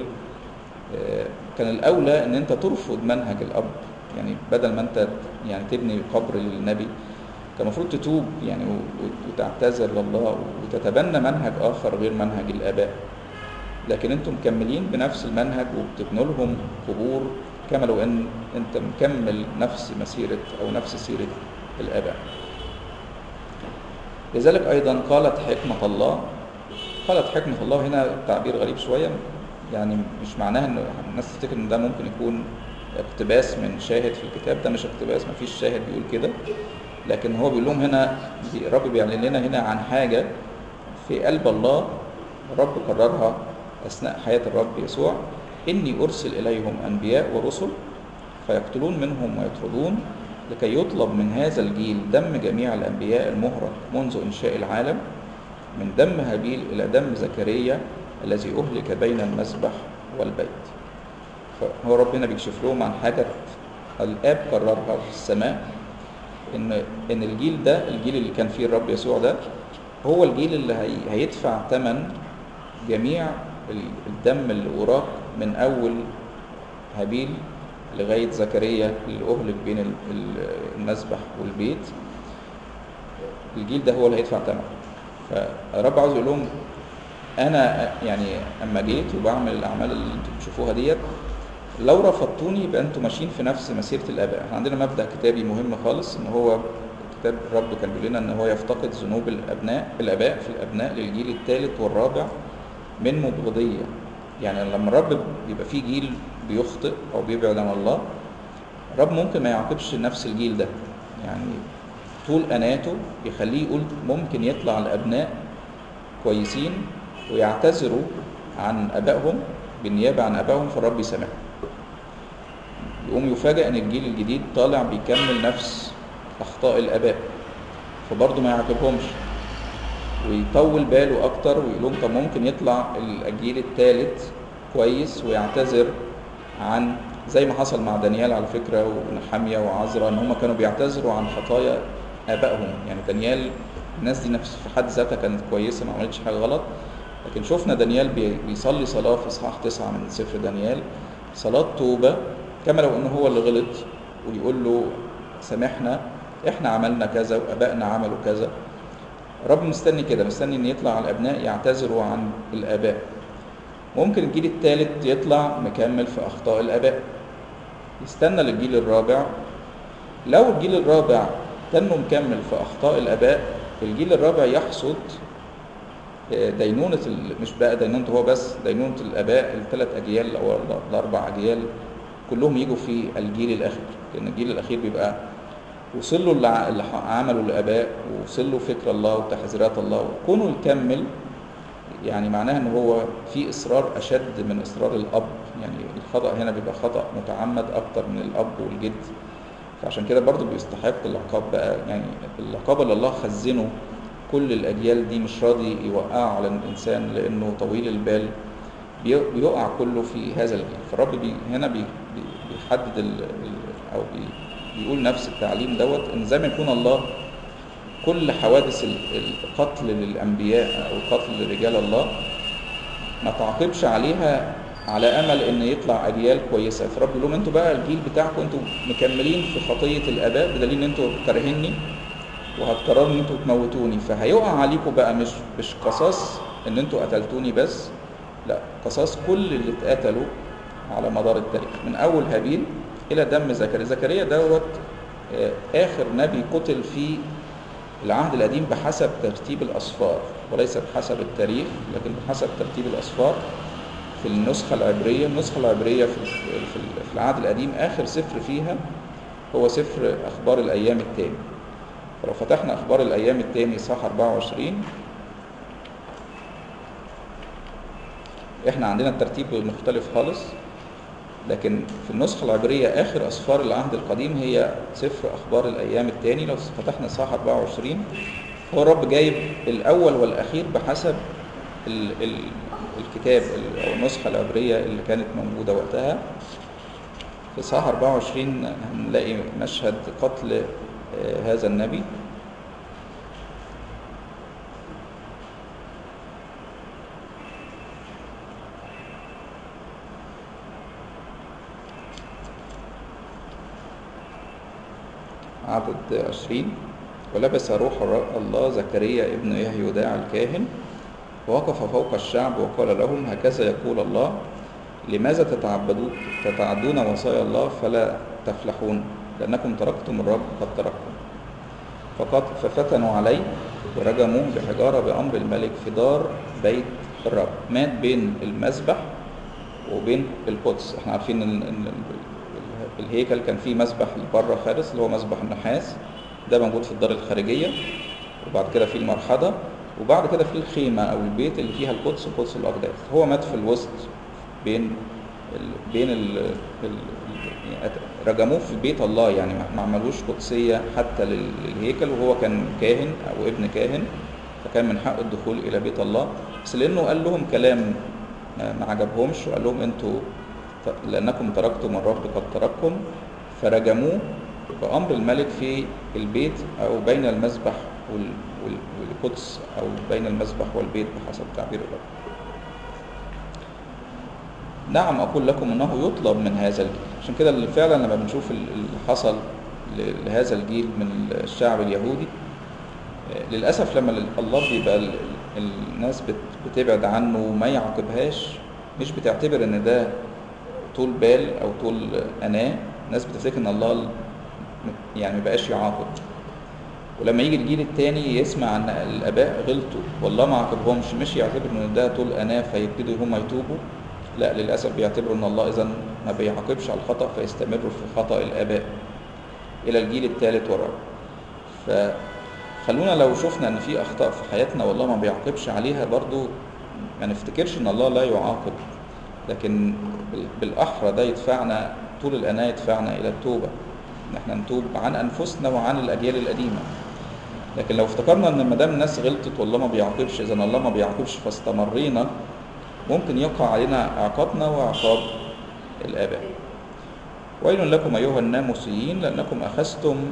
كان الاولى ان انت ترفض منهج الاب. يعني بدل ما انت يعني تبني قبر للنبي، كان المفروض تتوب يعني وتعتذر لله وتتبنى منهج آخر غير منهج الآباء. لكن انتم مكملين بنفس المنهج وبتبنوا لهم قبور كما لو ان انت مكمل نفس مسيرة او نفس سيرة الآباء. لذلك ايضا قالت حكمة الله. قالت حكمة الله هنا تعبير غريب شوية، يعني مش معناها ان الناس تفتكر ان ده ممكن يكون اقتباس من شاهد في الكتاب. ده مش اقتباس، مفيش شاهد بيقول كده، لكن هو بيقول لهم هنا، الرب بيعلن لنا هنا عن حاجة في قلب الله الرب قررها أثناء حياة الرب يسوع: إني أرسل إليهم أنبياء ورسل فيقتلون منهم ويطردون، لكي يطلب من هذا الجيل دم جميع الأنبياء المهرق منذ إنشاء العالم، من دم هابيل إلى دم زكريا الذي أهلك بين المذبح والبيت. فهو ربنا بيكشف لهم عن حاجة الآب قررها في السماء، ان ان الجيل ده، الجيل اللي كان فيه الرب يسوع ده، هو الجيل اللي هي هيدفع ثمن جميع الدم اللي أراق من اول هابيل لغايه زكريا اللي اهلك بين المذبح والبيت. الجيل ده هو اللي هيدفع ثمن. فالرب عاوز يقول لهم: انا يعني اما جيت وبعمل الاعمال اللي انتم بتشوفوها ديت، لو رفضتوني يبقى انتم ماشيين في نفس مسيره الاباء. احنا عندنا مبدا كتابي مهم خالص، ان هو كتاب الرب كان بيقول لنا ان هو يفتقد ذنوب الابناء الاباء في الابناء للجيل الثالث والرابع من مبغضيه. يعني لما الرب بيبقى فيه جيل بيخطئ او بيبعد عن الله، الرب ممكن ما يعاقبش نفس الجيل ده. يعني طول اناته يخليه يقول ممكن يطلع الابناء كويسين ويعتذروا عن ابائهم بالنيابه عن ابائهم، فالرب يسامحهم. يقوم يفاجئ ان الجيل الجديد طالع بيكمل نفس اخطاء الاباء، فبرضه ما يعاقبهمش ويطول باله اكتر ويقول لهم طب ممكن يطلع الجيل الثالث كويس ويعتذر عن، زي ما حصل مع دانيال على فكره ونحمية وعزرا، ان هم كانوا بيعتذروا عن خطايا ابائهم. يعني دانيال الناس دي نفس في حد ذاتها كانت كويسة، ما عملتش حاجة غلط. لكن شفنا دانيال بيصلي صلاة في إصحاح تسعة من سفر دانيال، صلاة توبة كما لو إنه هو اللي غلط، ويقول له سامحنا، إحنا عملنا كذا وآبائنا عملوا كذا. رب مستني كده، مستني إن يطلع على الأبناء يعتذروا عن الآباء. ممكن الجيل الثالث يطلع مكمل في أخطاء الآباء، يستنى للجيل الرابع. لو الجيل الرابع تنه مكمل في أخطاء الآباء، الجيل الرابع يحصد دينونة، مش بقى دينونته هو بس، دينونة الآباء الثلاث أجيال أو الأربع أجيال كلهم يجوا في الجيل الأخير، لأن الجيل الأخير بيبقى وصل له اللي عمله الآباء، ووصل له فكر الله وتحذيرات الله، وكونه يكمل يعني معناه ان هو في اصرار اشد من اصرار الاب. يعني الخطأ هنا بيبقى خطأ متعمد اكتر من الاب والجد، فعشان كده برضو بيستحق العقاب بقى. يعني العقاب اللي الله خزنه كل الاجيال دي مش راضي يوقعه على الانسان لانه طويل البال، بيقع كله في هذا الجيل. فالرب بي هنا بي بيحدد ال او بي بيقول نفس التعليم دوت، ان زي ما يكون الله كل حوادث القتل للأنبياء أو القتل لرجال الله ما تعاقبش عليها على أمل إن يطلع أجيال كويسة. فرب يقول لهم أنتوا بقى الجيل بتاعكم أنتوا مكملين في خطية الآباء، بدليل إن أنتوا كارهيني وهتقرروا إن أنتوا تموتوني، فهيقع عليكم بقى مش مش قصاص إن أنتوا قتلتوني بس، لا، قصاص كل اللي اتقتلوا على مدار التاريخ من أول هابيل إلى دم زكريا. زكريا دوت آخر نبي قتل في العهد القديم بحسب ترتيب الأصفار، وليس بحسب التاريخ لكن بحسب ترتيب الأصفار في النسخة العبرية. النسخة العبرية في في العهد القديم آخر سفر فيها هو سفر أخبار الأيام الثاني. فلو فتحنا أخبار الأيام الثاني صح أربعة وعشرين، إحنا عندنا الترتيب مختلف خالص، لكن في النسخة العبرية آخر أصفار العهد القديم هي سفر أخبار الأيام الثاني. لو فتحنا صح أربعة وعشرين، هو الرب جايب الأول والأخير بحسب ال ال الكتاب أو النسخة العبرية اللي كانت موجودة وقتها. في صح أربعة وعشرين هنلاقي مشهد قتل هذا النبي. عدد عشرين: ولبس روح الله زكريا ابن يهيوداع الكاهن ووقف فوق الشعب وقال لهم: هكذا يقول الله، لماذا تتعبدون تتعدون وصايا الله فلا تفلحون؟ لأنكم تركتم الرب قد تركتم. فقد ففتنوا عليه ورجموه بحجارة بأمر الملك في دار بيت الرب. مات بين المذبح وبين القدس. احنا عارفين ان الهيكل كان فيه مسبح بره خالص اللي هو مسبح النحاس، ده موجود في الدار الخارجية، وبعد كده في المرحضة، وبعد كده في الخيمة أو البيت اللي فيها القدس وقدس الأقداس. هو مات في الوسط بين ال بين ال ال رجموه في بيت الله، يعني ما عملوش قدسية حتى للهيكل، وهو كان كاهن أو ابن كاهن، فكان من حق الدخول إلى بيت الله. بس لأنه قال لهم كلام ما عجبهمش وقال لهم أنتوا لأنكم تركتم الرب قد ترككم، فرجموه بأمر الملك في البيت أو بين المذبح والقدس، أو بين المذبح والبيت بحسب تعبير الرب. نعم أقول لكم أنه يطلب من هذا الجيل. عشان كده اللي فعلا لما بنشوف اللي حصل لهذا الجيل من الشعب اليهودي، للأسف لما الله بيبقى الناس بتبعد عنه وما يعاقبهاش، مش بتعتبر ان ده طول بال او طول أناة. الناس بتفتكر ان الله يعني مبقاش يعاقب، ولما يجي الجيل التاني يسمع ان الاباء غلطوا والله ما عاقبهمش، مش يعتبر ان ده طول أناة فيبتدوا هم يتوبوا، لا، للاسف بيعتبروا ان الله اذا ما بيعاقبش على الخطأ، فيستمروا في خطأ الاباء الى الجيل الثالث والرابع. فخلونا لو شفنا ان في اخطاء في حياتنا والله ما بيعاقبش عليها، برضو ما نفتكرش ان الله لا يعاقب، لكن بالاحرى ده يدفعنا طول الأناة، يدفعنا الى التوبه، ان احنا نتوب عن انفسنا وعن الاجيال القديمه. لكن لو افتكرنا ان ما دام الناس غلطت والله ما بيعاقبش، اذا الله ما بيعاقبش فاستمرينا، ممكن يقع علينا عقابنا وعقاب الآباء. ويل لكم أيها الناموسيين، لأنكم أخذتم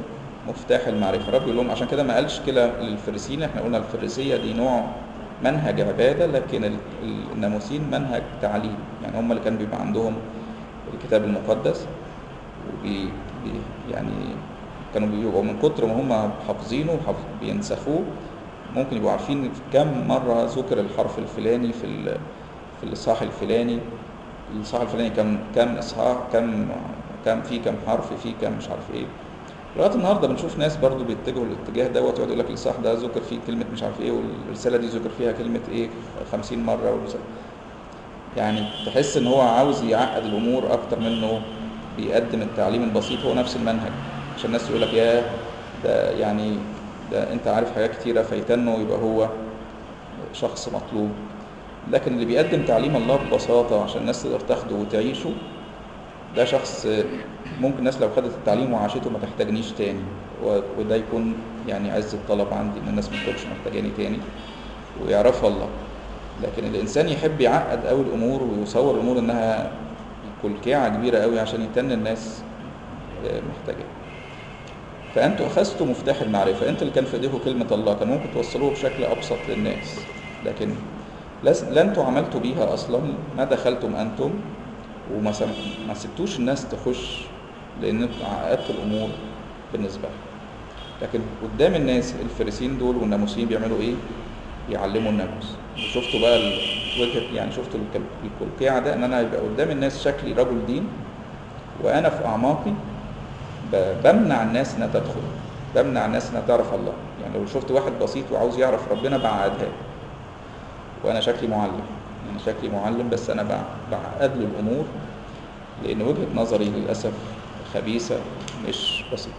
مفتاح المعرفة. الرب يقول لهم عشان كده ما قالش كده للفريسيين، احنا قلنا الفريسية دي نوع منهج عبادة، لكن ال- ال- الناموسيين منهج تعليم. يعني هم اللي كان بيبقى عندهم الكتاب المقدس، وبي بي يعني كانوا بيبقوا من كتر ما هم حافظينه وحافظ بينسخوه، ممكن يبقوا عارفين كم مرة ذكر الحرف الفلاني في ال- في الإصحاح الفلاني، الإصحاح الفلاني كم كم إصحاح، كم كم فيه كم حرف، فيه كم مش عارف إيه. لغايه النهارده بنشوف ناس برضو بيتجهوا للاتجاه دوت، يقعد يقول لك الإصحاح ده ذكر فيه كلمه مش عارف ايه، والرساله دي ذكر فيها كلمه ايه خمسين مره والرسالة. يعني تحس ان هو عاوز يعقد الامور اكتر منه بيقدم التعليم البسيط. هو نفس المنهج عشان الناس تقول لك ياه ده يعني ده انت عارف حاجات كتيره فيتنه يبقى هو شخص مطلوب. لكن اللي بيقدم تعليم الله ببساطه عشان الناس تقدر تاخده وتعيشه، ده شخص ممكن الناس لو خدت التعليم وعاشته ما تحتاجنيش تاني، و- وده يكون يعني عز الطلب عندي ان الناس ما تكونش محتاجاني تاني ويعرفوا الله. لكن الانسان يحب يعقد قوي الامور ويصور الامور انها كلكعه كبيره قوي عشان يتن الناس آه، محتاجاه. فانتوا اخذتوا مفتاح المعرفه، انت اللي كان في ايديكم كلمه الله، كان ممكن توصلوه بشكل ابسط للناس، لكن لس- لا انتوا عملتوا بيها اصلا، ما دخلتم انتم وما سم- ما سبتوش الناس تخش، لان انتوا عقدتوا الامور بالنسبه لهم. لكن قدام الناس الفريسين دول والناموسيين بيعملوا ايه؟ يعلموا الناموس. وشفتوا بقى الوجه، يعني شفتوا الكل- الكلكيعه ده، ان انا يبقى قدام الناس شكلي رجل دين، وانا في اعماقي ب- بمنع الناس انها تدخل، بمنع الناس انها تعرف الله. يعني لو شفت واحد بسيط وعاوز يعرف ربنا بعقدها، وانا شكلي معلم، يعني شكلي معلم بس انا بع- بعقد له الامور، لان وجهة نظري للاسف خبيثة مش بسيطة.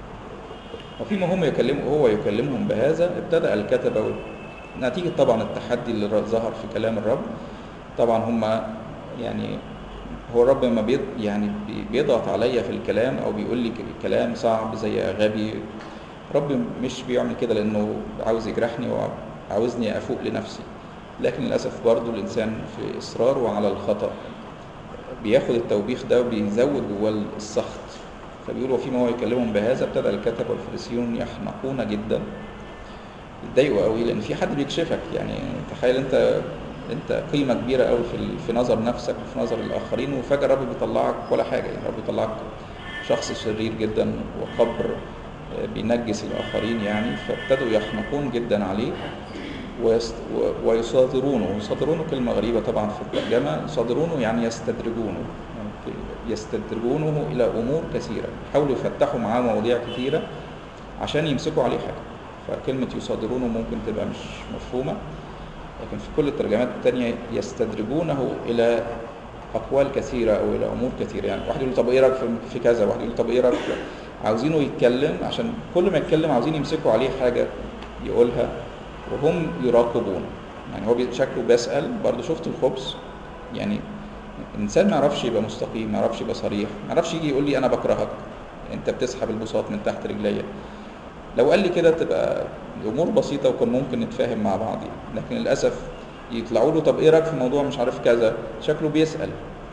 وفيما هم يكلموا هو يكلمهم بهذا، ابتدأ الكتبة وال- نتيجة طبعا التحدي اللي ر- ظهر في كلام الرب. طبعا هم يعني هو الرب لما بيض يعني بي- بيضغط عليا في الكلام او بيقول لي ك- كلام صعب زي غبي، رب مش بيعمل كده لانه عاوز يجرحني وعاوزني افوق لنفسي، لكن للاسف برضو الانسان في اصراره على الخطأ بياخد التوبيخ ده وبيزود جواه السخط. فبيقول وفيما هو يكلمهم بهذا ابتدأ الكتبة والفريسيون يحمقون جدا، يتضايقوا قوي لان في حد بيكشفك. يعني تخيل انت انت قيمه كبيره قوي في ال- في نظر نفسك وفي نظر الاخرين، وفجاه الرب بيطلعك ولا حاجه. يعني الرب بيطلعك شخص شرير جدا وقبر آه، بينجس الاخرين يعني. فابتدوا يحمقون جدا عليه ويست- و- ويصادرونه. يصادرونه كلمه غريبه طبعا في الترجمه، يصادرونه يعني يستدرجونه، يعني يستدرجونه الى امور كثيره، يحاولوا يفتحوا معاه مواضيع كثيره عشان يمسكوا عليه حاجه. فكلمة يصادرونه ممكن تبقى مش مفهومة، لكن في كل الترجمات التانية يستدرجونه إلى أقوال كثيرة أو إلى أمور كثيرة. يعني واحد يقول طب إيه رأيك في- في كذا، واحد يقول طب إيه رأيك في- عاوزينه يتكلم، عشان كل ما يتكلم عاوزين يمسكوا عليه حاجة يقولها وهم يراقبون. يعني هو بي- شكله بيسأل برضه. شفت الخبز؟ يعني الإنسان ما يعرفش يبقى مستقيم، ما يعرفش يبقى صريح، ما يعرفش يجي يقول لي أنا بكرهك، أنت بتسحب البساط من تحت رجليا. لو قال لي كده تبقى الامور بسيطه وكان ممكن نتفاهم مع بعض يعني. لكن للاسف يطلعوا له طب ايه رايك في موضوع مش عارف كذا، شكله بيسال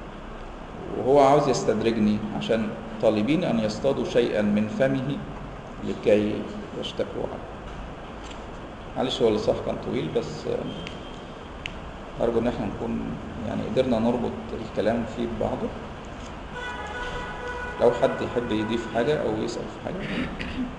وهو عاوز يستدرجني عشان طالبين ان يصطادوا شيئا من فمه لكي يشتكوا عنه. معلش هو الصح كان طويل، بس ارجو ان احنا نكون يعني قدرنا نربط الكلام فيه ببعضه. لو حد يحب يضيف حاجه او يسال في حاجه.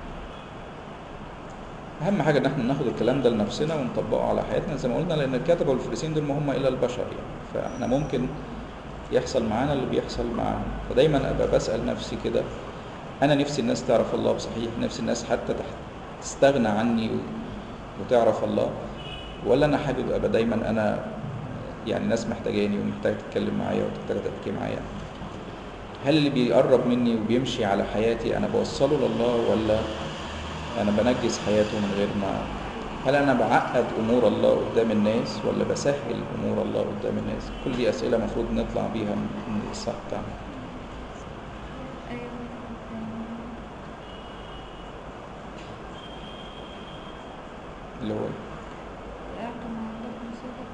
اهم حاجه ان احنا ناخد الكلام ده لنفسنا ونطبقه على حياتنا زي ما قلنا، لان الكتبه والفريسين دول ما هم الا البشر يعني. فاحنا ممكن يحصل معانا اللي بيحصل معاهم. فدايما ابقى بسال نفسي كده، انا نفسي الناس تعرف الله بصحيح، نفسي الناس حتى تستغنى عني وتعرف الله، ولا انا حابب ابقى دايما انا يعني الناس محتاجاني ومحتاجه تتكلم معايا وتحتاجه تحكي معايا. هل اللي بيقرب مني وبيمشي على حياتي انا بوصله لله، ولا انا بنجس حياته من غير ما، هل انا بعقد امور الله قدام الناس ولا بسهل امور الله قدام الناس؟ كل دي اسئله المفروض نطلع بيها من الصح بتاعنا. أيوة. اللي هو أعطوا مع الله بمصيبة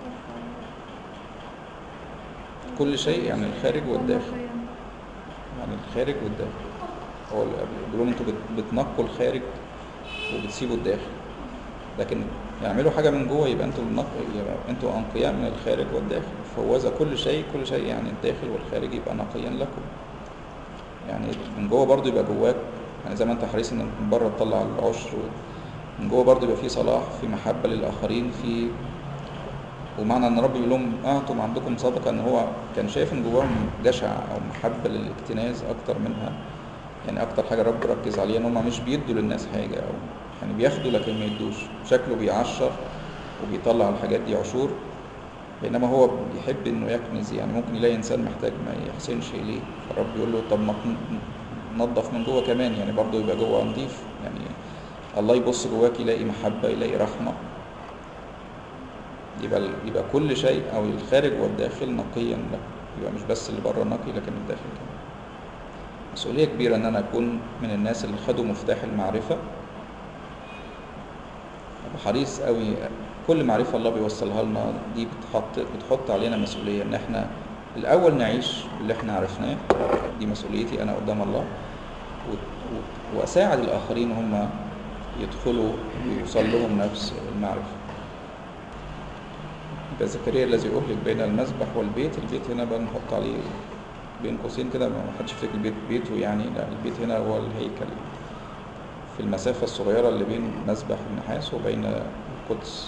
كل شيء يعني الخارج والداخل، يعني الخارج والداخل. هو اللي قبل- بيقول لهم انتوا بت- بتنقوا الخارج وبتسيبوا الداخل، لكن يعملوا حاجة من جوه يبقى انتوا النق... يبقى انتوا أنقياء من الخارج والداخل. فوذا كل شيء كل شيء يعني الداخل والخارج يبقى نقيا لكم. يعني من جوه برضو يبقى جواك، يعني زي ما انت حريص ان من بره تطلع العشر، من جوه برضو يبقى في صلاح، في محبة للآخرين، في ومعنى ان ربي يقول لهم اعطوا ما عندكم صدقة، ان هو كان شايف ان جواهم جشع او محبة للاكتناز اكتر منها. يعني اكتر حاجة رب ركز عليها ان هم مش بيدوا للناس حاجة، او يعني بياخدوا لكن ما يدوش. شكله بيعشر وبيطلع الحاجات دي عشور، بينما هو بيحب انه يكنز. يعني ممكن يلاقي انسان محتاج ما يحسنش اليه، فالرب يقول له طب ما تنظف من جوه كمان، يعني برضه يبقى جوه نظيف. يعني الله يبص جواك يلاقي محبة يلاقي رحمة، يبقى يبقى كل شيء او الخارج والداخل نقيا لك. يبقى مش بس اللي بره نقي لكن الداخل كمان. مسؤولية كبيرة ان انا اكون من الناس اللي خدوا مفتاح المعرفة، ابقى حريص قوي. كل معرفة الله بيوصلها لنا دي بتحط بتحط علينا مسؤولية ان احنا الاول نعيش اللي احنا عرفناه. دي مسؤوليتي انا قدام الله، و- و- واساعد الاخرين هم يدخلوا ويوصل لهم نفس المعرفة. يبقى زكريا الذي أهلك بين المذبح والبيت. البيت هنا بقى نحط عليه بين قوسين كده، ما حدش يفتكر البيت بيته يعني، لا، البيت هنا هو الهيكل، في المسافة الصغيرة اللي بين مذبح النحاس وبين القدس.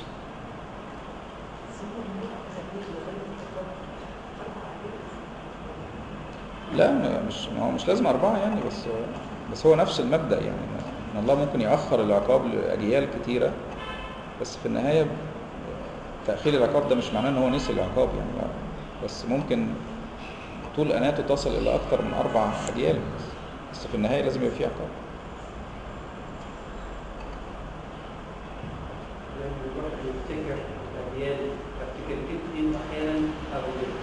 لا مش هو مش لازم أربعة يعني، بس بس هو نفس المبدأ يعني، إن الله ممكن يأخر العقاب لأجيال كتيرة، بس في النهاية تأخير العقاب ده مش معناه إن هو نسي العقاب يعني، بس ممكن طول أناته تصل إلى أكتر من أربع أجيال، بس في النهاية لازم يبقى في عقاب. لما الواحد يفتكر الأديان أفتكر جدي أحيانا أو جدي،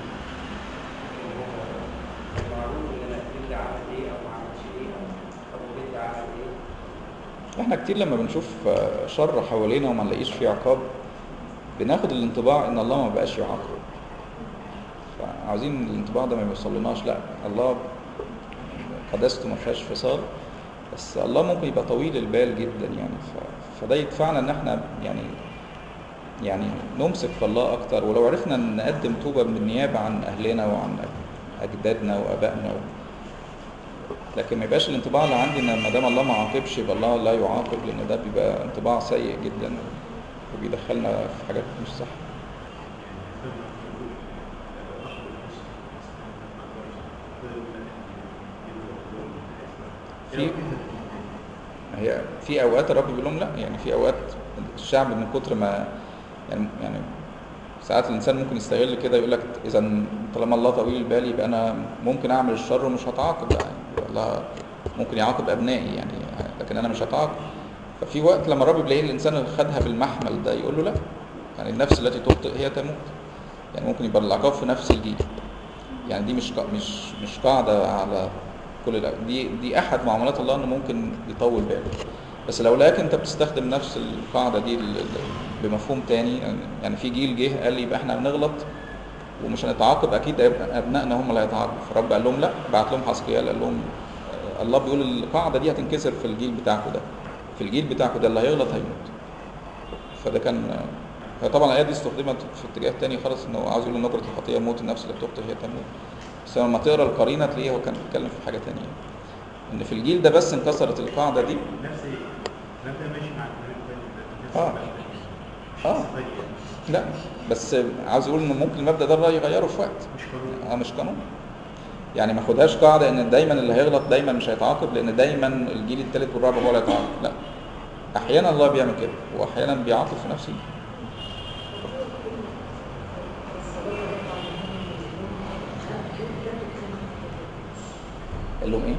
لكن هو معروف إن أنا جدي عمل إيه أو ما عملش إيه أو جدي عمل إيه. احنا كتير لما بنشوف شر حوالينا وما نلاقيش فيه عقاب بناخد الانطباع ان الله ما بقاش يعاقب، فعاوزين الانطباع ده ما يوصلناش. لا، الله قداسته ما فيهاش فصال، بس الله ممكن يبقى طويل البال جدا يعني، ف... فده يدفعنا ان احنا يعني يعني نمسك في الله اكتر. ولو عرفنا نقدم توبة بالنيابة عن اهلنا وعن اجدادنا وابائنا و... لكن ما يبقاش الانطباع اللي عندي ان ما دام الله ما عاقبش يبقى الله لا يعاقب، لان ده بيبقى انطباع سيء جدا وبيدخلنا في حاجات مش صح. في هي في اوقات الرب بيقول لهم لا، يعني في اوقات الشعب من كتر ما يعني يعني ساعات الانسان ممكن يستغل كده، يقول لك اذا طالما الله طويل البال يبقى انا ممكن اعمل الشر ومش هتعاقب بقى، يعني الله ممكن يعاقب ابنائي يعني، لكن انا مش هتعاقب. ففي وقت لما الرب بيلاقي الانسان اللي خدها بالمحمل ده يقول له لا، يعني النفس التي تخطئ هي تموت. يعني ممكن يبقى العقاب في نفس الجيل، يعني دي مش مش مش قاعده على كل الأ- دي دي احد معاملات الله انه ممكن يطول باله. بس لو لقاك انت بتستخدم نفس القاعده دي ل- ل- بمفهوم تاني، يعني في جيل جه قال لي يبقى احنا بنغلط ومش هنتعاقب، اكيد هيبقى ابنائنا هم اللي هيتعاقبوا. فرب قال لهم لا، بعت لهم حسقيال قال لهم آه، الله بيقول القاعده دي هتنكسر في الجيل بتاعكم ده، في الجيل بتاعكم ده اللي هيغلط هيموت. فده كان فطبعا الايه دي استخدمت في اتجاه تاني خالص، انه عاوز يقول ان نكره الخطيه موت، النفس اللي بتخطئ هي تموت. بس لما تقرا القرينه تلاقيه هو كان بيتكلم في حاجه تانيه، ان في الجيل ده بس انكسرت القاعده دي. نفس الكلام ده ماشي مع اه نفس اه لا، بس عاوز يقول انه ممكن المبدا ده الراي يغيره في وقت. مش قانون. اه مش قانون، يعني ما خدهاش قاعده ان دايما اللي هيغلط دايما مش هيتعاقب، لان دايما الجيل الثالث والرابع هو اللي هيتعاقب. لا، احيانا الله بيعمل كده واحيانا بيعاقب في نفسه. قال لهم ايه؟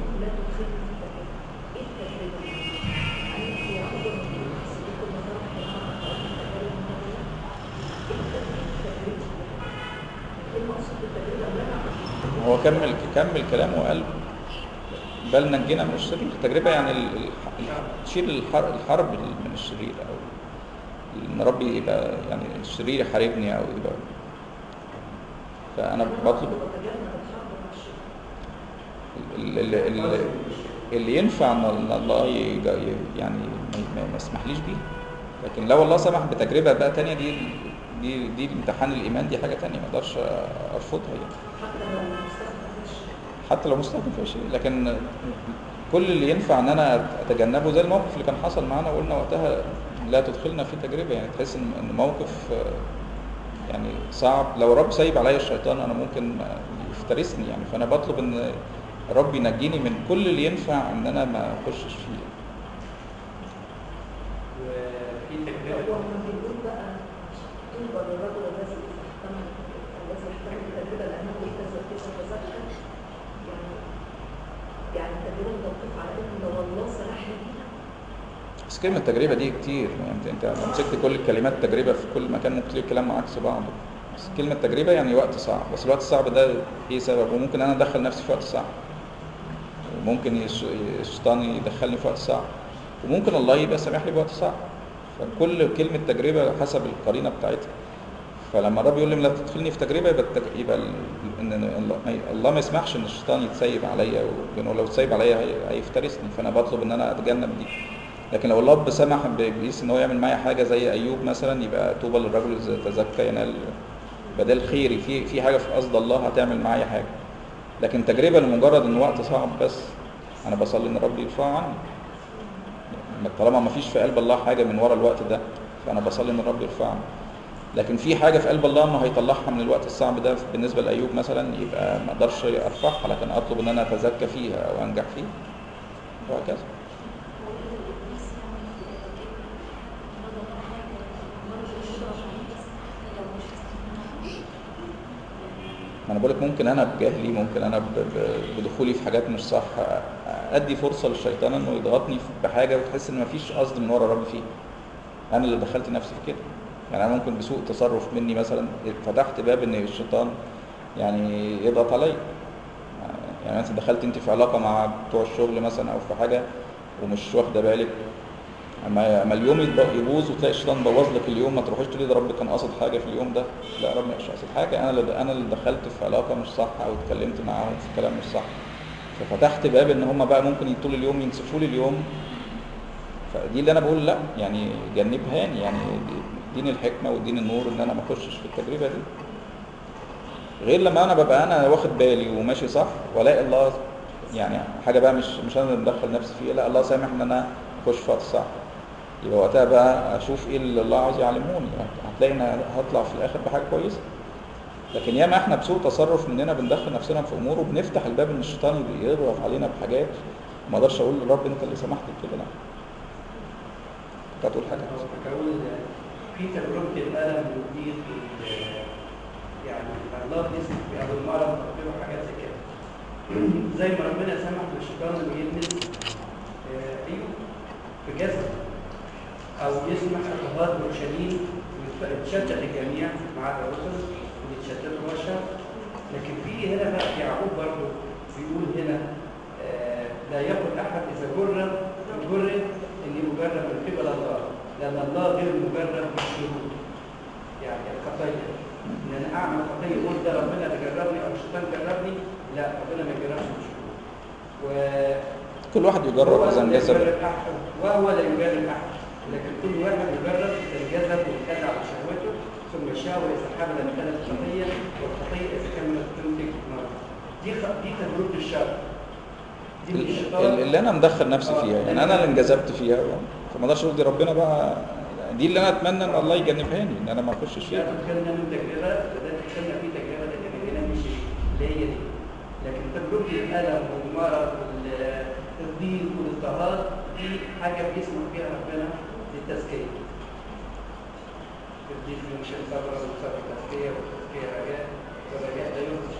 هو كمل كمل كلامه وقال بل نجينا من الشرير. التجربه يعني ال- ال- تشيل الحر- الحرب من الشرير، او ان ربي يبقى يعني الشرير يحاربني او يبقى، فانا بطلب ال ال ال اللي ينفع ان إن الله ي- ي- يعني ما- ما ما يسمحليش بيه. لكن لو الله سمح بتجربه بقى تانية، دي دي دي امتحان الايمان، دي حاجه تانية ما اقدرش ارفضها يعني. حتى لو مستخدم في شيء، لكن كل اللي ينفع ان انا اتجنبه، زي الموقف اللي كان حصل معانا وقلنا وقتها لا تدخلنا في تجربه. يعني تحس ان إن موقف آه، يعني صعب. لو رب سايب عليا الشيطان انا ممكن يفترسني يعني. فانا بطلب ان رب ينجيني من كل اللي ينفع ان انا ما اخشش فيه. وفي هو تجربة لما بيقول بقى طوبى للرجل الذي يحتمل الذي يحتمل التجربه لانه يتزكى وتزكى، يعني يعني التجربه توقف على انه لو الله سمح لي بيها. بس كلمة تجربة دي كتير يعني. انت انت لو مسكت كل الكلمات تجربة في كل مكان ممكن تلاقي كلام عكس بعض. بس كلمة تجربة يعني وقت صعب. بس الوقت الصعب ده ايه سبب؟ وممكن انا ادخل نفسي في وقت صعب، وممكن يش- الشيطان يدخلني في وقت صعب، وممكن الله يبقى سامح لي بوقت صعب. فكل كلمة تجربة حسب القرينة بتاعتها. فلما الرب يقول لي لا تدخلني في تجربة، يبقى التج... يبقى ال... ان الله ما- الله ما يسمحش ان الشيطان يتسيب عليا، و- لانه لو تسيب عليا هي- هيفترسني. فانا بطلب ان انا اتجنب دي. لكن لو الله سمح بإبليس ان هو يعمل معايا حاجه زي ايوب مثلا، يبقى طوبى للرجل اذا تزكى ينال بدل خيري. في في حاجه في قصد الله هتعمل معايا حاجه. لكن تجربه لمجرد ان وقت صعب بس، انا بصلي ان ربي يرفعه عني. طالما ما فيش في قلب الله حاجه من ورا الوقت ده، فانا بصلي ان ربي يرفعني. لكن في حاجه في قلب الله انه هيطلعها من الوقت الصعب ده بالنسبه لايوب مثلا، يبقى ما اقدرش ارفعها، لكن اطلب ان انا اتزكى فيها او انجح فيها، وهكذا. ما انا بقولك ممكن انا بجهلي، ممكن انا ب- ب- بدخولي في حاجات مش صح ادي فرصه للشيطان انه يضغطني بحاجه، وتحس ان مفيش قصد من ورا الرب فيه. انا اللي دخلت نفسي في كده. يعني انا ممكن بسوء تصرف مني مثلا فتحت باب ان الشيطان يعني يضغط عليا. يعني مثلا دخلت انت في علاقه مع بتوع الشغل مثلا او في حاجه ومش واخده بالك، اما اما اليوم يتب- يبوظ وتلاقي الشيطان بوظ لك اليوم، ما تروحيش تقولي ده رب كان قاصد حاجه في اليوم ده. لا، رب مش قاصد حاجه. انا اللي انا اللي دخلت في علاقه مش صح، او اتكلمت معاهم في كلام مش صح، ففتحت باب ان هم بقى ممكن طول اليوم ينسفوا لي اليوم. فدي اللي انا بقول لا يعني جنبهاني يعني. اديني الحكمه واديني النور ان انا ما اخشش في التجربه دي. غير لما انا ببقى انا واخد بالي وماشي صح، والاقي الله يعني حاجه بقى مش مش انا اللي مدخل نفسي فيها، لا الله سامح ان انا اخش في وقت صح. يبقى وقتها بقى اشوف ايه اللي الله عاوز يعلموني. هتلاقي ان هطلع في الاخر بحاجه كويسه. لكن ياما احنا بسوء تصرف مننا بندخل نفسنا في امور، وبنفتح الباب ان الشيطان يبقى يضغط علينا بحاجات ما اقدرش اقول للرب انت اللي سمحت بكده. لا، انت هتقول حاجه. بقول في تجربة الألم والضيق، يعني الله بيسمح في أول مرة بتقديره حاجات زي كده. زي ما ربنا سمح للشيطان إنه يلمس آه، أيوب بجسد، أو يسمح اضطهاد اورشليم ويتشتت الجميع مع الرسل ويتشتتوا بشر. لكن في هنا بقى يعقوب برضه بيقول هنا آه، لا يقل أحد إذا جرب جرب إني مجرب من قبل الله، لأن الله غير مجرب بالشرور. يعني الخطية إن أنا أعمل خطية يقول ده ربنا اللي جربني أو الشيطان جربني، لا، ربنا ما يجربش بالشرور. و كل واحد يجرب هو اذا لا انجذب. يجرب أحد وهو لا يجرب أحد، لكن كل واحد يجرب إذا انجذب واتبع بشهوته ثم شاور إذا حمل كانت خطية، والخطية إذا كانت تنتج مرض. دي خ... دي تجربة الشر. دي من الشيطان اللي انا مدخل نفسي آه، فيها يعني، انا اللي انجذبت فيها، فما اقدرش اقول دي ربنا بقى. دي اللي انا اتمنى ان الله يجنبهاني، ان انا ما اخشش لا فيها. تدخلنا من تجربة، ده تدخلنا في تجربة تجربة مش اللي هي دي. لكن تجربة الألم والمرض والضيق والاضطهاد دي حاجة بيسمح فيها ربنا للتزكية. الضيق مش الصبر والصبر تزكية، والتزكية رجاء، والرجاء لا يخرج.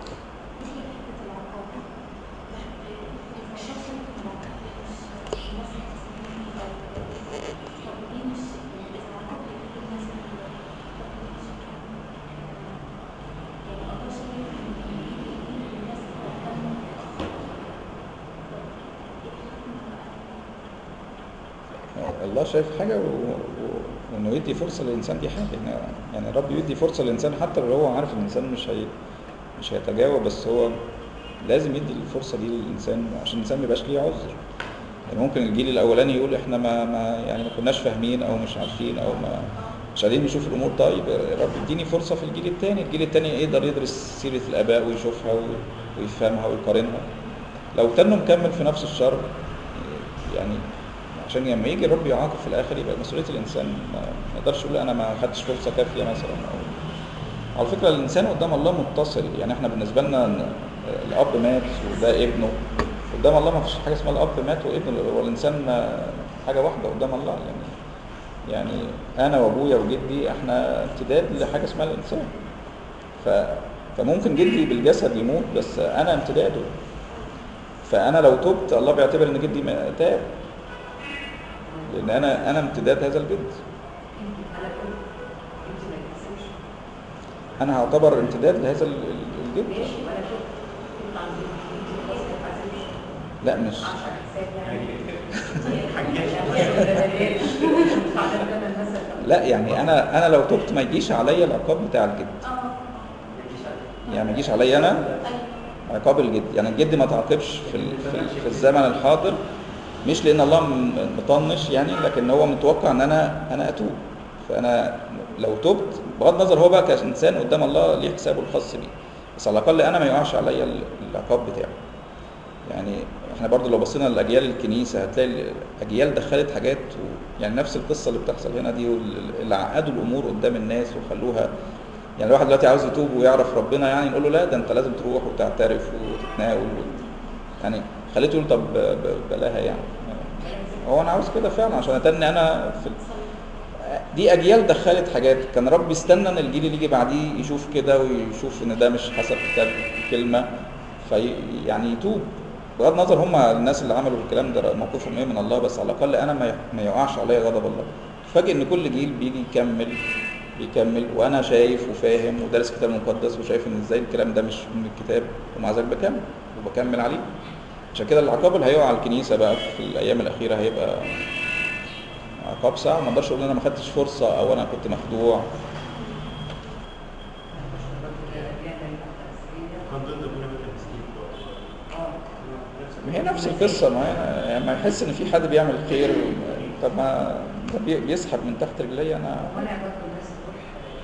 الله شايف حاجه و... و... وانه يدي فرصه للانسان دي حاجه. يعني الرب يدي فرصه للانسان حتى لو هو عارف ان الانسان مش هي... مش هيتجاوب، بس هو لازم يدي الفرصه دي للانسان عشان الانسان ما يبقاش ليه عذر. يعني ممكن الجيل الاولاني يقول احنا ما, ما يعني ما كناش فاهمين او مش عارفين او ما مش قادرين نشوف الامور. طيب يا رب اديني فرصه في الجيل الثاني، الجيل الثاني يقدر يدرس سيره الاباء ويشوفها ويفهمها ويقارنها. لو تنه مكمل في نفس الشر يعني عشان لما يجي الرب يعاقب في الاخر يبقى مسؤوليه الانسان، ما يقدرش يقول انا ما خدتش فرصه كافيه مثلا. او على فكره الانسان قدام الله متصل، يعني احنا بالنسبه لنا الاب مات وده ابنه، قدام الله ما فيش حاجه اسمها الاب مات وابنه، هو الانسان حاجه واحده قدام الله. يعني يعني انا وابويا وجدي احنا امتداد لحاجه اسمها الانسان. ف فممكن جدي بالجسد يموت بس انا امتداده. فانا لو تبت الله بيعتبر ان جدي تاب، لان انا انا امتداد هذا الجد. انا هعتبر امتداد لهذا الجد. لا مش لا يعني انا انا لو تبت ما يجيش عليا العقاب بتاع الجد، يعني ما يجيش عليا انا عقاب الجد. يعني الجد ما تعاقبش في في الزمن الحاضر، مش لان الله مطنش يعني، لكن هو متوقع ان انا انا اتوب. فانا لو تبت بغض النظر هو بقى كانسان قدام الله ليه حسابه الخاص بيه، بس على الاقل انا ما يقعش عليا العقاب بتاعه. يعني احنا برضو لو بصينا لاجيال الكنيسه هتلاقي الاجيال دخلت حاجات و... يعني نفس القصه اللي بتحصل هنا دي، اللي عقدوا الامور قدام الناس وخلوها. يعني الواحد دلوقتي عاوز يتوب ويعرف ربنا، يعني نقول له لا ده انت لازم تروح وتعترف وتتناول و... يعني خليته يقول طب بلاها. يعني هو انا عاوز كده فعلا عشان اتني انا في دي اجيال دخلت حاجات كان رب يستنى ان الجيل اللي يجي بعديه يشوف كده ويشوف ان ده مش حسب كتاب كلمه في يعني يتوب. بغض النظر هم الناس اللي عملوا الكلام ده موقفهم ايه من الله، بس على الاقل انا ما يقعش عليا غضب الله. تفاجئ ان كل جيل بيجي يكمل بيكمل وانا شايف وفاهم ودارس الكتاب المقدس وشايف ان ازاي الكلام ده مش من الكتاب، ومع ذلك بكمل وبكمل عليه. عشان كده العقاب اللي هيقع على الكنيسه بقى في الايام الاخيره هيبقى عقاب صعب. ما اقدرش اقول ان انا ما خدتش فرصه او انا كنت مخدوع. ما هي نفس القصه، ما يعني ما يحس ان في حد بيعمل خير طب ما بيسحب من تحت رجلي انا.